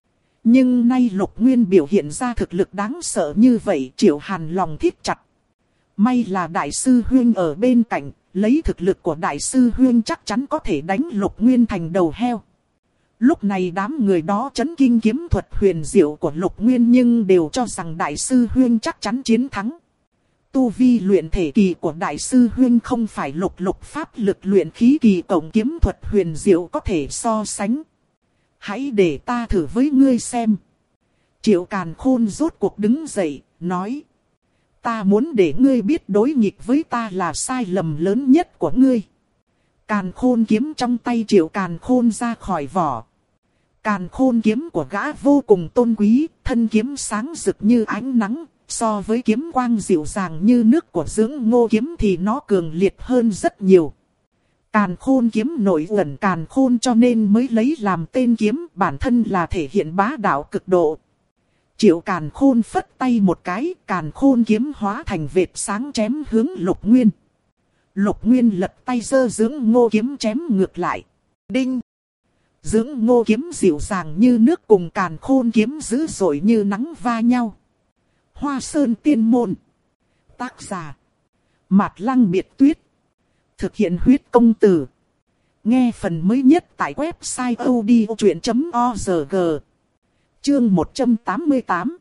Nhưng nay Lục Nguyên biểu hiện ra thực lực đáng sợ như vậy, Triệu Hàn lòng thiết chặt. May là đại sư huynh ở bên cạnh, lấy thực lực của đại sư huyên chắc chắn có thể đánh Lục Nguyên thành đầu heo. Lúc này đám người đó chấn kinh kiếm thuật huyền diệu của Lục Nguyên nhưng đều cho rằng đại sư huyên chắc chắn chiến thắng. Tu vi luyện thể kỳ của đại sư huyên không phải lục pháp lực luyện khí kỳ cộng kiếm thuật huyền diệu có thể so sánh. Hãy để ta thử với ngươi xem. Triệu Càn Khôn rốt cuộc đứng dậy, nói. Ta muốn để ngươi biết đối nghịch với ta là sai lầm lớn nhất của ngươi. Càn Khôn kiếm trong tay Triệu Càn Khôn ra khỏi vỏ. Càn Khôn kiếm của gã vô cùng tôn quý, thân kiếm sáng rực như ánh nắng. So với kiếm quang dịu dàng như nước của Dưỡng Ngô kiếm thì nó cường liệt hơn rất nhiều. Càn Khôn kiếm nổi ẩn Càn Khôn cho nên mới lấy làm tên kiếm, bản thân là thể hiện bá đạo cực độ. Triệu Càn Khôn phất tay một cái, Càn Khôn kiếm hóa thành vệt sáng chém hướng Lục Nguyên. Lục Nguyên lật tay giơ Dưỡng Ngô kiếm chém ngược lại. Đinh! Dưỡng Ngô kiếm dịu dàng như nước cùng Càn Khôn kiếm dữ dội như nắng va nhau. Hoa Sơn Tiên Môn. Tác giả Mạt Lăng Biệt Tuyết. Thực hiện huyết công từ. Nghe phần mới nhất tại website odchuyện.org. Chương 188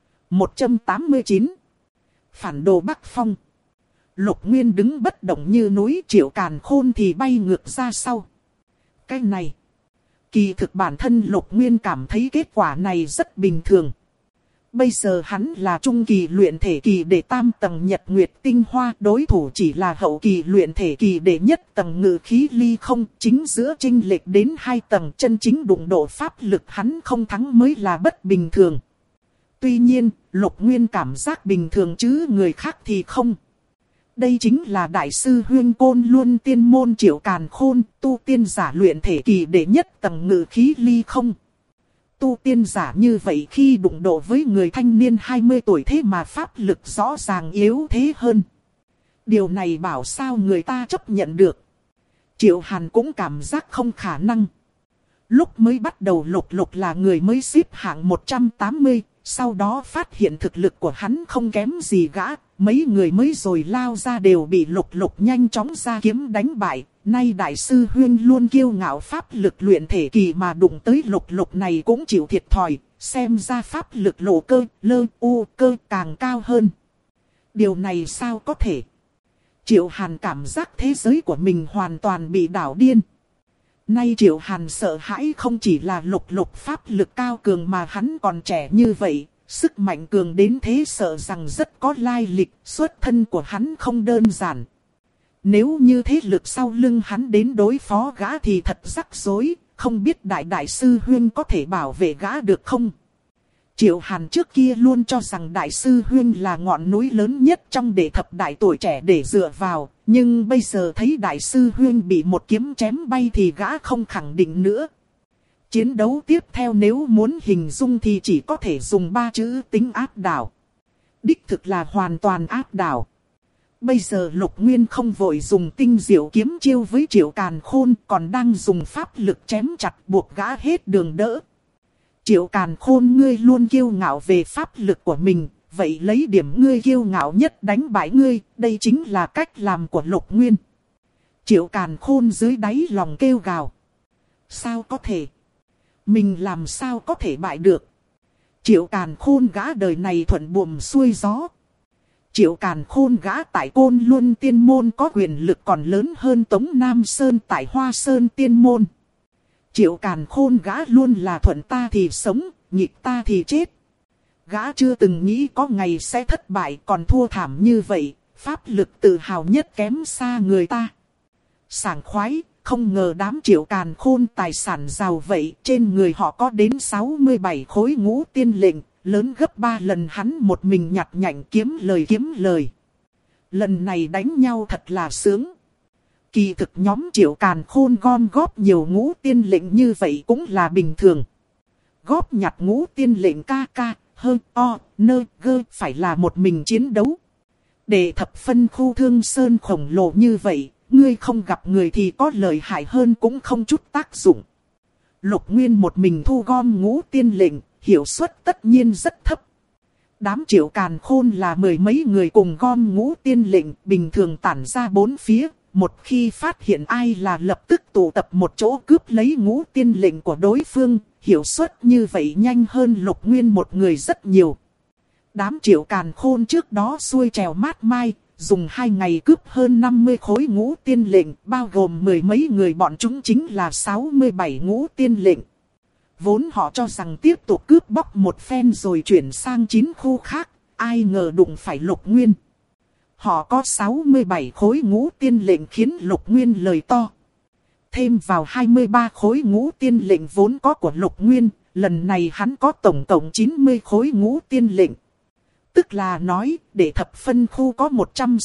189. Phản đồ Bắc Phong. Lục Nguyên đứng bất động như núi, Triệu Càn Khôn thì bay ngược ra sau. Cái này, kỳ thực bản thân Lục Nguyên cảm thấy kết quả này rất bình thường. Bây giờ hắn là trung kỳ luyện thể kỳ đệ tam tầng Nhật Nguyệt Tinh Hoa, đối thủ chỉ là hậu kỳ luyện thể kỳ đệ nhất tầng Ngự Khí Ly Không, chính giữa chênh lệch đến 2 tầng, chân chính đụng độ pháp lực hắn không thắng mới là bất bình thường. Tuy nhiên, Lục Nguyên cảm giác bình thường chứ người khác thì không. Đây chính là đại sư huyên Côn Luân Tiên Môn Triệu Càn Khôn, tu tiên giả luyện thể kỳ đệ nhất tầng Ngự Khí Ly Không. Tu tiên giả như vậy khi đụng độ với người thanh niên 20 tuổi thế mà pháp lực rõ ràng yếu thế hơn. Điều này bảo sao người ta chấp nhận được. Triệu Hàn cũng cảm giác không khả năng. Lúc mới bắt đầu Lục là người mới xếp hạng 180, sau đó phát hiện thực lực của hắn không kém gì gã. Mấy người mới rồi lao ra đều bị Lục nhanh chóng ra kiếm đánh bại. Nay đại sư huyên luôn kiêu ngạo pháp lực luyện thể kỳ mà đụng tới Lục này cũng chịu thiệt thòi, xem ra pháp lực lộ cơ, lơ u cơ càng cao hơn. Điều này sao có thể? Triệu Hàn cảm giác thế giới của mình hoàn toàn bị đảo điên. Nay Triệu Hàn sợ hãi không chỉ là Lục pháp lực cao cường mà hắn còn trẻ như vậy. Sức mạnh cường đến thế sợ rằng rất có lai lịch, xuất thân của hắn không đơn giản. Nếu như thế lực sau lưng hắn đến đối phó gã thì thật rắc rối, không biết đại sư huyên có thể bảo vệ gã được không? Triệu Hàn trước kia luôn cho rằng đại sư huyên là ngọn núi lớn nhất trong đệ thập đại tuổi trẻ để dựa vào, nhưng bây giờ thấy đại sư huyên bị một kiếm chém bay thì gã không khẳng định nữa. Chiến đấu tiếp theo nếu muốn hình dung thì chỉ có thể dùng 3 chữ tính áp đảo. Đích thực là hoàn toàn áp đảo. Bây giờ Lục Nguyên không vội dùng tinh diệu kiếm chiêu với Triệu Càn Khôn, còn đang dùng pháp lực chém chặt buộc gã hết đường đỡ. Triệu Càn Khôn, ngươi luôn kiêu ngạo về pháp lực của mình, vậy lấy điểm ngươi kiêu ngạo nhất đánh bại ngươi, đây chính là cách làm của Lục Nguyên. Triệu Càn Khôn dưới đáy lòng kêu gào. Sao có thể? Mình làm sao có thể bại được? Triệu Càn Khôn gã đời này thuận buồm xuôi gió. Triệu Càn Khôn gã tại Côn Luân Tiên Môn có quyền lực còn lớn hơn Tống Nam Sơn tại Hoa Sơn Tiên Môn. Triệu Càn Khôn gã luôn là thuận ta thì sống, nghịch ta thì chết. Gã chưa từng nghĩ có ngày sẽ thất bại, còn thua thảm như vậy, pháp lực tự hào nhất kém xa người ta. Sảng khoái, không ngờ đám Triệu Càn Khôn tài sản giàu vậy, trên người họ có đến 67 khối ngũ tiên lệnh. Lớn gấp 3 lần hắn một mình nhặt nhạnh kiếm lời. Lần này đánh nhau thật là sướng. Kỳ thực nhóm Triệu Càn Khôn gom góp nhiều ngũ tiên lệnh như vậy cũng là bình thường. Góp nhặt ngũ tiên lệnh phải là một mình chiến đấu. Để thập phân khu Thương Sơn khổng lồ như vậy, ngươi không gặp người thì có lợi hại hơn cũng không chút tác dụng. Lục Nguyên một mình thu gom ngũ tiên lệnh, hiệu suất tất nhiên rất thấp. Đám Triệu Càn Khôn là 10 mấy người cùng gom ngũ tiên lệnh, bình thường tản ra bốn phía, một khi phát hiện ai là lập tức tụ tập một chỗ cướp lấy ngũ tiên lệnh của đối phương, hiệu suất như vậy nhanh hơn Lục Nguyên một người rất nhiều. Đám Triệu Càn Khôn trước đó xuôi trèo mát mai, dùng 2 ngày cướp hơn 50 khối ngũ tiên lệnh, bao gồm 10 mấy người bọn chúng chính là 67 ngũ tiên lệnh. Vốn họ cho rằng tiếp tục cướp bóc một phen rồi chuyển sang 9 khu khác, ai ngờ đụng phải Lục Nguyên. Họ có 67 khối ngũ tiên lệnh khiến Lục Nguyên lời to. Thêm vào 23 khối ngũ tiên lệnh vốn có của Lục Nguyên, lần này hắn có tổng cộng 90 khối ngũ tiên lệnh. Tức là nói, để thập phân khu có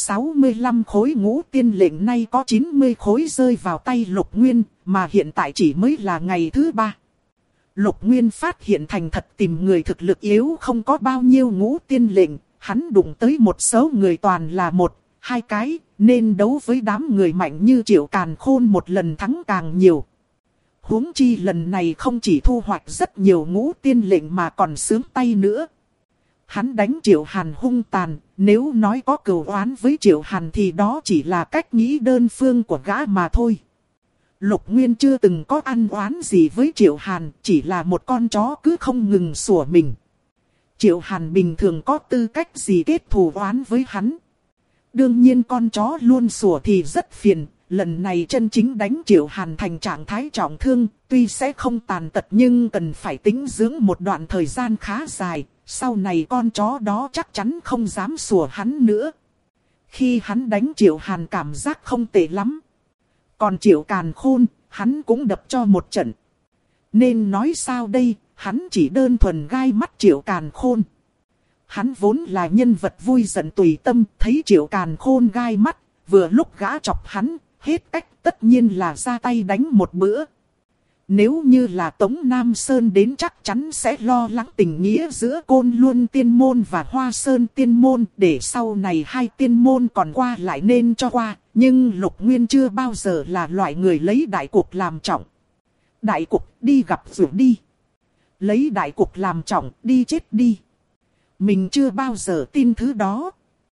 165 khối ngũ tiên lệnh, nay có 90 khối rơi vào tay Lục Nguyên, mà hiện tại chỉ mới là ngày thứ 3. Lục Nguyên phát hiện thành thật tìm người thực lực yếu không có bao nhiêu ngũ tiên lệnh, hắn đụng tới một số người toàn là 1, 2 cái, nên đấu với đám người mạnh như Triệu Càn Khôn một lần thắng càng nhiều. Huống chi lần này không chỉ thu hoạch rất nhiều ngũ tiên lệnh mà còn sướng tay nữa. Hắn đánh Triệu Hàn hung tàn, nếu nói có cừu oán với Triệu Hàn thì đó chỉ là cách nghĩ đơn phương của gã mà thôi. Lục Nguyên chưa từng có ăn oán gì với Triệu Hàn, chỉ là một con chó cứ không ngừng sủa mình. Triệu Hàn bình thường có tư cách gì kết thù oán với hắn. Đương nhiên con chó luôn sủa thì rất phiền, lần này chân chính đánh Triệu Hàn thành trạng thái trọng thương, tuy sẽ không tàn tật nhưng cần phải tĩnh dưỡng một đoạn thời gian khá dài, sau này con chó đó chắc chắn không dám sủa hắn nữa. Khi hắn đánh Triệu Hàn cảm giác không tệ lắm. Còn Triệu Càn Khôn, hắn cũng đập cho một trận. Nên nói sao đây, hắn chỉ đơn thuần gai mắt Triệu Càn Khôn. Hắn vốn là nhân vật vui giận tùy tâm, thấy Triệu Càn Khôn gai mắt, vừa lúc gã chọc hắn, hết cách tất nhiên là ra tay đánh một bữa. Nếu như là Tống Nam Sơn đến chắc chắn sẽ lo lắng tình nghĩa giữa Côn Luân Tiên Môn và Hoa Sơn Tiên Môn, để sau này hai tiên môn còn qua lại nên cho qua. Nhưng Lục Nguyên chưa bao giờ là loại người lấy đại cục làm trọng. Đại cục đi gặp rủi đi. Lấy đại cục làm trọng đi chết đi. Mình chưa bao giờ tin thứ đó.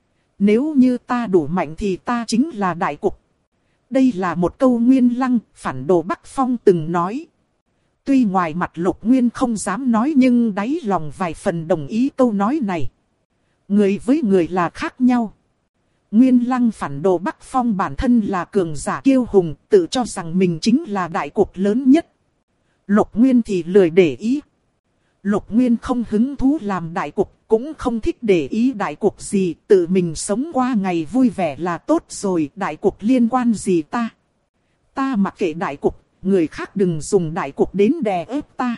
Nếu như ta đủ mạnh thì ta chính là đại cục. Đây là một câu Nguyên Lăng, phản đồ Bắc Phong từng nói. Tuy ngoài mặt Lục Nguyên không dám nói nhưng đáy lòng vài phần đồng ý câu nói này. Người với người là khác nhau. Nguyên Lăng phản đồ Bắc Phong bản thân là cường giả kiêu hùng, tự cho rằng mình chính là đại cục lớn nhất. Lục Nguyên thì lười để ý. Lục Nguyên không hứng thú làm đại cục, cũng không thích để ý đại cục gì, tự mình sống qua ngày vui vẻ là tốt rồi, đại cục liên quan gì ta. Ta mặc kệ đại cục, người khác đừng dùng đại cục đến đè ép ta.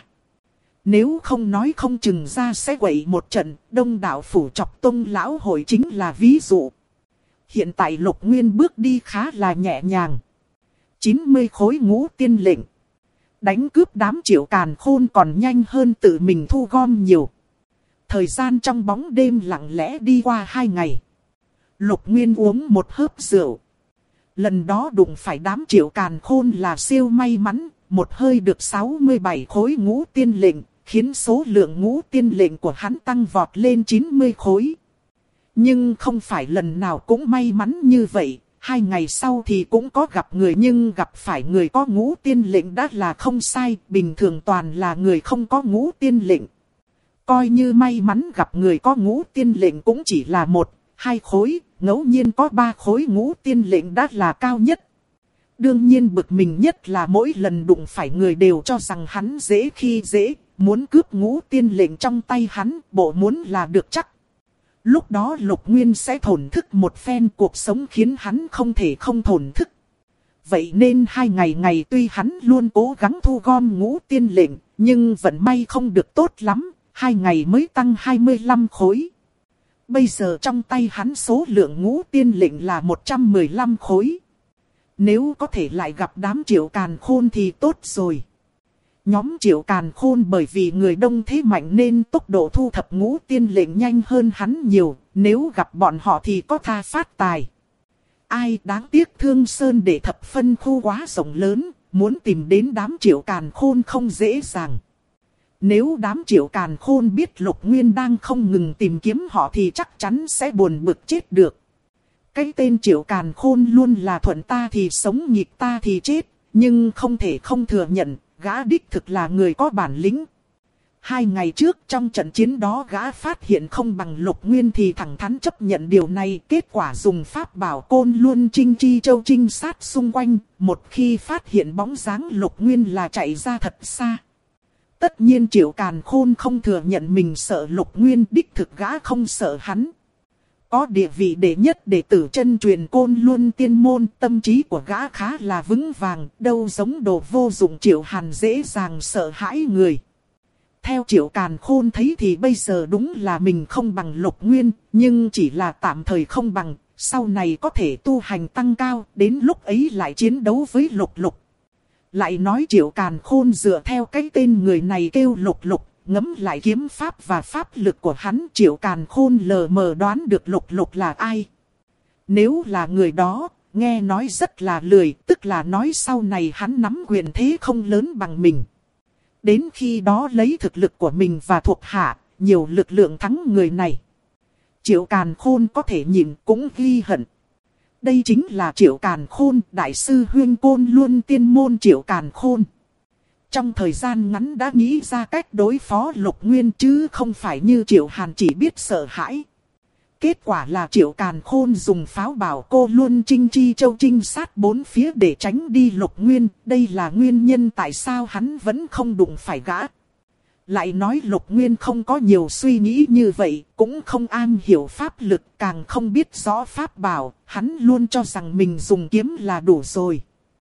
Nếu không nói không chừng ra sẽ quậy một trận, Đông Đạo Phủ Chọc Tông Lão Hội chính là ví dụ. Hiện tại Lục Nguyên bước đi khá là nhẹ nhàng. 90 khối ngũ tiên lệnh. Đánh cướp đám Triệu Càn Khôn còn nhanh hơn tự mình thu gom nhiều. Thời gian trong bóng đêm lặng lẽ đi qua 2 ngày. Lục Nguyên uống một hớp rượu. Lần đó đụng phải đám Triệu Càn Khôn là siêu may mắn, một hơi được 67 khối ngũ tiên lệnh, khiến số lượng ngũ tiên lệnh của hắn tăng vọt lên 90 khối. Nhưng không phải lần nào cũng may mắn như vậy, 2 ngày sau thì cũng có gặp người, nhưng gặp phải người có ngũ tiên lệnh đã là không sai, bình thường toàn là người không có ngũ tiên lệnh. Coi như may mắn gặp người có ngũ tiên lệnh cũng chỉ là 1, 2 khối, ngẫu nhiên có 3 khối ngũ tiên lệnh đã là cao nhất. Đương nhiên bực mình nhất là mỗi lần đụng phải người đều cho rằng hắn dễ khi dễ, muốn cướp ngũ tiên lệnh trong tay hắn, bộ muốn là được chắc. Lúc đó Lục Nguyên sẽ thổn thức một phen, cuộc sống khiến hắn không thể không thổn thức. Vậy nên 2 ngày tuy hắn luôn cố gắng thu gom ngũ tiên lệnh, nhưng vận may không được tốt lắm, 2 ngày mới tăng 25 khối. Bây giờ trong tay hắn số lượng ngũ tiên lệnh là 115 khối. Nếu có thể lại gặp đám Triệu Càn Khôn thì tốt rồi. Nhóm Triệu Càn Khôn bởi vì người đông thế mạnh nên tốc độ thu thập ngũ tiên lệnh nhanh hơn hắn nhiều, nếu gặp bọn họ thì có tha phát tài. Ai đáng tiếc Thương Sơn để thập phân khu quá rộng lớn, muốn tìm đến đám Triệu Càn Khôn không dễ dàng. Nếu đám Triệu Càn Khôn biết Lục Nguyên đang không ngừng tìm kiếm họ thì chắc chắn sẽ buồn bực chết được. Cái tên Triệu Càn Khôn luôn là thuận ta thì sống nghịch ta thì chết, nhưng không thể không thừa nhận, gã đích thực là người có bản lĩnh. 2 ngày trước trong trận chiến đó gã phát hiện không bằng Lục Nguyên thì thẳng thắn chấp nhận điều này. Kết quả dùng pháp bảo Côn Luân Trinh Chi Châu trinh sát xung quanh. Một khi phát hiện bóng dáng Lục Nguyên là chạy ra thật xa. Tất nhiên Triệu Càn Khôn không thừa nhận mình sợ Lục Nguyên, đích thực gã không sợ hắn. Có địa vị đệ nhất đệ tử chân truyền Côn Luân tiên môn, tâm trí của gã khá là vững vàng, đâu giống đồ vô dụng Triệu Hàn dễ dàng sợ hãi người. Theo Triệu Càn Khôn thấy thì bây giờ đúng là mình không bằng Lục Nguyên, nhưng chỉ là tạm thời không bằng, sau này có thể tu hành tăng cao, đến lúc ấy lại chiến đấu với Lục Lục. Lại nói Triệu Càn Khôn dựa theo cái tên người này kêu Lục Lục, ngẫm lại kiếm pháp và pháp lực của hắn, Triệu Càn Khôn lờ mờ đoán được Lục Lục là ai. Nếu là người đó, nghe nói rất là lười, tức là nói sau này hắn nắm quyền thế không lớn bằng mình. Đến khi đó lấy thực lực của mình và thuộc hạ, nhiều lực lượng thắng người này. Triệu Càn Khôn có thể nhìn cũng ghi hận. Đây chính là Triệu Càn Khôn, đại sư huyên Côn Luân tiên môn Triệu Càn Khôn. Trong thời gian ngắn đã nghĩ ra cách đối phó Lục Nguyên chứ không phải như Triệu Hàn chỉ biết sợ hãi. Kết quả là Triệu Càn Khôn dùng pháo bảo Cô Luân Trinh Chi Châu trinh sát 4 phía để tránh đi Lục Nguyên. Đây là nguyên nhân tại sao hắn vẫn không đụng phải gã. Lại nói Lục Nguyên không có nhiều suy nghĩ như vậy, cũng không am hiểu pháp lực, càng không biết rõ pháp bảo, hắn luôn cho rằng mình dùng kiếm là đủ rồi.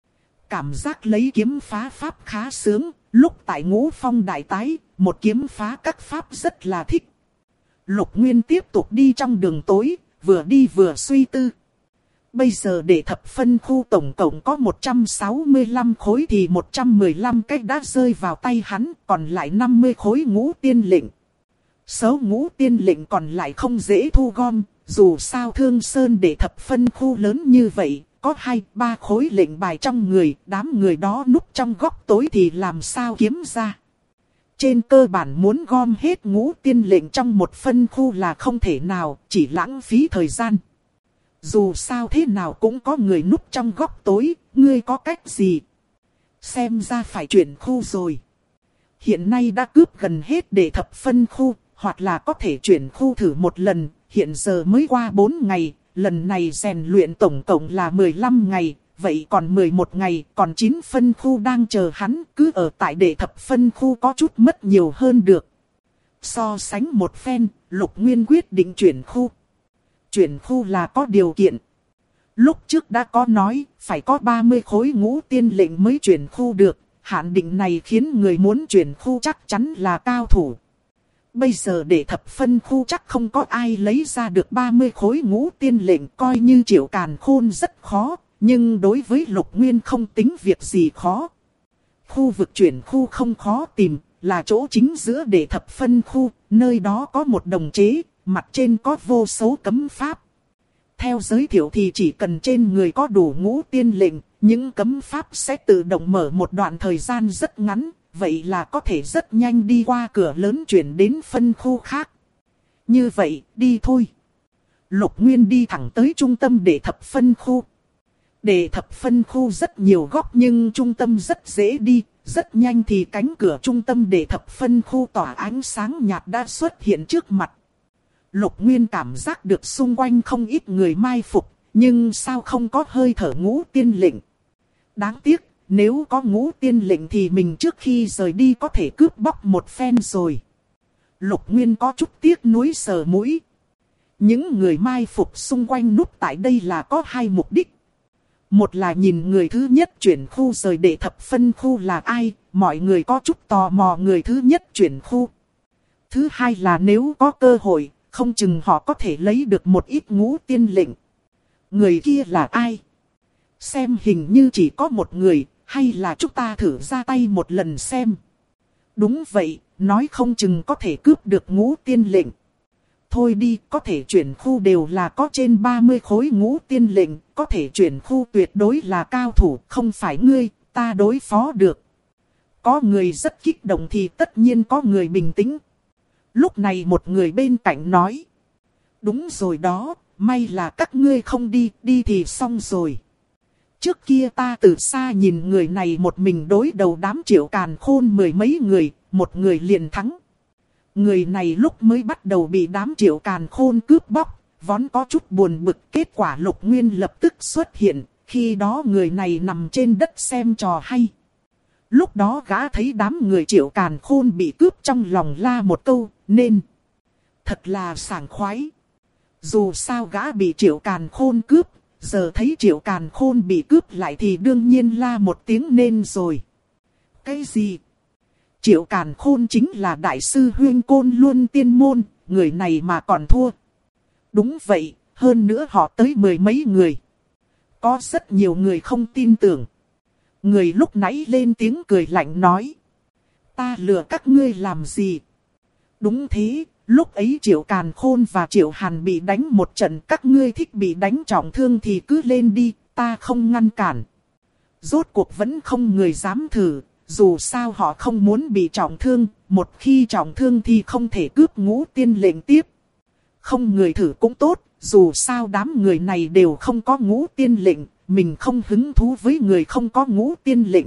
Cảm giác lấy kiếm phá pháp khá sướng, lúc tại Ngũ Phong đại tái, một kiếm phá các pháp rất là thích. Lục Nguyên tiếp tục đi trong đường tối, vừa đi vừa suy tư. Bây giờ để thập phân khu tổng cộng có 165 khối thì 115 cái đã rơi vào tay hắn, còn lại 50 khối ngũ tiên lệnh. Số ngũ tiên lệnh còn lại không dễ thu gom, dù sao Thương Sơn để thập phân khu lớn như vậy, có 2-3 khối lệnh bài trong người, đám người đó núp trong góc tối thì làm sao kiếm ra. Trên cơ bản muốn gom hết ngũ tiên lệnh trong một phân khu là không thể nào, chỉ lãng phí thời gian. Dù sao thế nào cũng có người núp trong góc tối, ngươi có cách gì? Xem ra phải chuyển khu rồi. Hiện nay đã cướp gần hết để thập phân khu, hoặc là có thể chuyển khu thử một lần, hiện giờ mới qua 4 ngày, lần này rèn luyện tổng cộng là 15 ngày, vậy còn 11 ngày, còn 9 phân khu đang chờ hắn, cứ ở tại để thập phân khu có chút mất nhiều hơn được. So sánh một phen, Lục Nguyên quyết định chuyển khu. Chuyển khu là có điều kiện. Lúc trước đã có nói, phải có 30 khối ngũ tiên lệnh mới chuyển khu được, hạn định này khiến người muốn chuyển khu chắc chắn là cao thủ. Bây giờ để thập phân khu chắc không có ai lấy ra được 30 khối ngũ tiên lệnh, coi như Triệu Càn Khôn rất khó, nhưng đối với Lục Nguyên không tính việc gì khó. Khu vực chuyển khu không khó tìm, là chỗ chính giữa để thập phân khu, nơi đó có một đồng chế, mặt trên có vô số cấm pháp. Theo giới thiệu thì chỉ cần trên người có đủ ngũ tiên lệnh, những cấm pháp sẽ tự động mở một đoạn thời gian rất ngắn, vậy là có thể rất nhanh đi qua cửa lớn chuyển đến phân khu khác. Như vậy, đi thôi. Lục Nguyên đi thẳng tới trung tâm để thập phân khu. Để thập phân khu rất nhiều góc nhưng trung tâm rất dễ đi, rất nhanh thì cánh cửa trung tâm để thập phân khu tỏa ánh sáng nhạt đã xuất hiện trước mặt. Lục Nguyên cảm giác được xung quanh không ít người mai phục, nhưng sao không có hơi thở ngũ tiên lệnh. Đáng tiếc, nếu có ngũ tiên lệnh thì mình trước khi rời đi có thể cướp bóc một phen rồi. Lục Nguyên có chút tiếc nuối sờ mũi. Những người mai phục xung quanh núp tại đây là có 2 mục đích. Một là nhìn người thứ nhất chuyển khu rời để thập phân khu là ai, mọi người có chút tò mò người thứ nhất chuyển khu. Thứ hai là nếu có cơ hội, không chừng họ có thể lấy được một ít ngũ tiên lệnh. Người kia là ai? Xem hình như chỉ có một người, hay là chúng ta thử ra tay một lần xem. Đúng vậy, nói không chừng có thể cướp được ngũ tiên lệnh. Thôi đi, có thể chuyển khu đều là có trên 30 khối ngũ tiên lệnh, có thể chuyển khu tuyệt đối là cao thủ, không phải ngươi, ta đối phó được. Có người rất kích động thì tất nhiên có người bình tĩnh. Lúc này một người bên cạnh nói. Đúng rồi đó, may là các ngươi không đi, đi thì xong rồi. Trước kia ta từ xa nhìn người này một mình đối đầu đám Triệu Càn Khôn mười mấy người, một người liền thắng. Người này lúc mới bắt đầu bị đám Triệu Càn Khôn cướp bóc, vốn có chút buồn bực, kết quả Lục Nguyên lập tức xuất hiện, khi đó người này nằm trên đất xem trò hay. Lúc đó gã thấy đám người Triệu Càn Khôn bị cướp trong lòng la một câu, nên thật là sảng khoái. Dù sao gã bị Triệu Càn Khôn cướp, giờ thấy Triệu Càn Khôn bị cướp lại thì đương nhiên la một tiếng nên rồi. Cái gì? Triệu Càn Khôn chính là đại sư huyên Côn Luân Tiên Môn, người này mà còn thua. Đúng vậy, hơn nữa họ tới mười mấy người. Có rất nhiều người không tin tưởng. Người lúc nãy lên tiếng cười lạnh nói. Ta lừa các ngươi làm gì? Đúng thế, lúc ấy Triệu Càn Khôn và Triệu Hàn bị đánh một trận, các ngươi thích bị đánh trọng thương thì cứ lên đi, ta không ngăn cản. Rốt cuộc vẫn không người dám thử, dù sao họ không muốn bị trọng thương, một khi trọng thương thì không thể cướp Ngũ Tiên lệnh tiếp. Không người thử cũng tốt, dù sao đám người này đều không có Ngũ Tiên lệnh, mình không hứng thú với người không có Ngũ Tiên lệnh.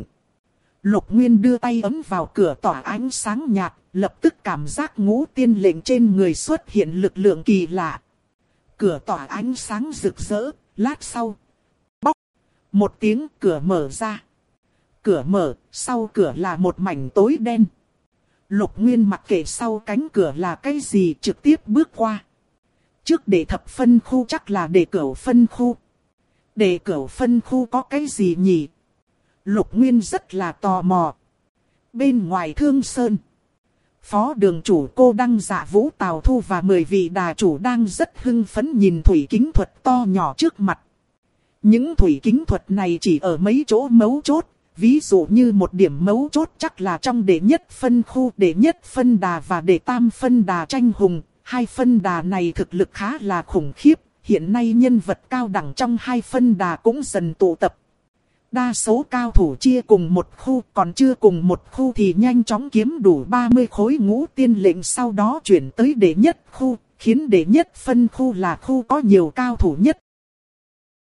Lục Nguyên đưa tay ấm vào cửa tỏa ánh sáng nhạt, lập tức cảm giác Ngũ Tiên lệnh trên người xuất hiện lực lượng kỳ lạ. Cửa tỏa ánh sáng rực rỡ, lát sau. Bóc! Một tiếng cửa mở ra. Cửa mở, sau cửa là một mảnh tối đen. Lục Nguyên mặc kệ sau cánh cửa là cái gì trực tiếp bước qua. Trước để thập phân khu chắc là để cửu phân khu. Để cửu phân khu có cái gì nhỉ? Lục Nguyên rất là tò mò. Bên ngoài Thương Sơn, Phó đường chủ Cô Đăng Dạ Vũ Tào Thu và 10 vị đà chủ đang rất hưng phấn nhìn thủy kính thuật to nhỏ trước mặt. Những thủy kính thuật này chỉ ở mấy chỗ mấu chốt. Ví dụ như một điểm mấu chốt chắc là trong đệ nhất phân khu, đệ nhất phân đà và đệ tam phân đà tranh hùng. Hai phân đà này thực lực khá là khủng khiếp. Hiện nay nhân vật cao đẳng trong hai phân đà cũng dần tụ tập. Đa số cao thủ chia cùng một khu, còn chưa cùng một khu thì nhanh chóng kiếm đủ 30 khối Ngũ Tiên lệnh, sau đó chuyển tới đệ nhất khu, khiến đệ nhất phân khu là khu có nhiều cao thủ nhất.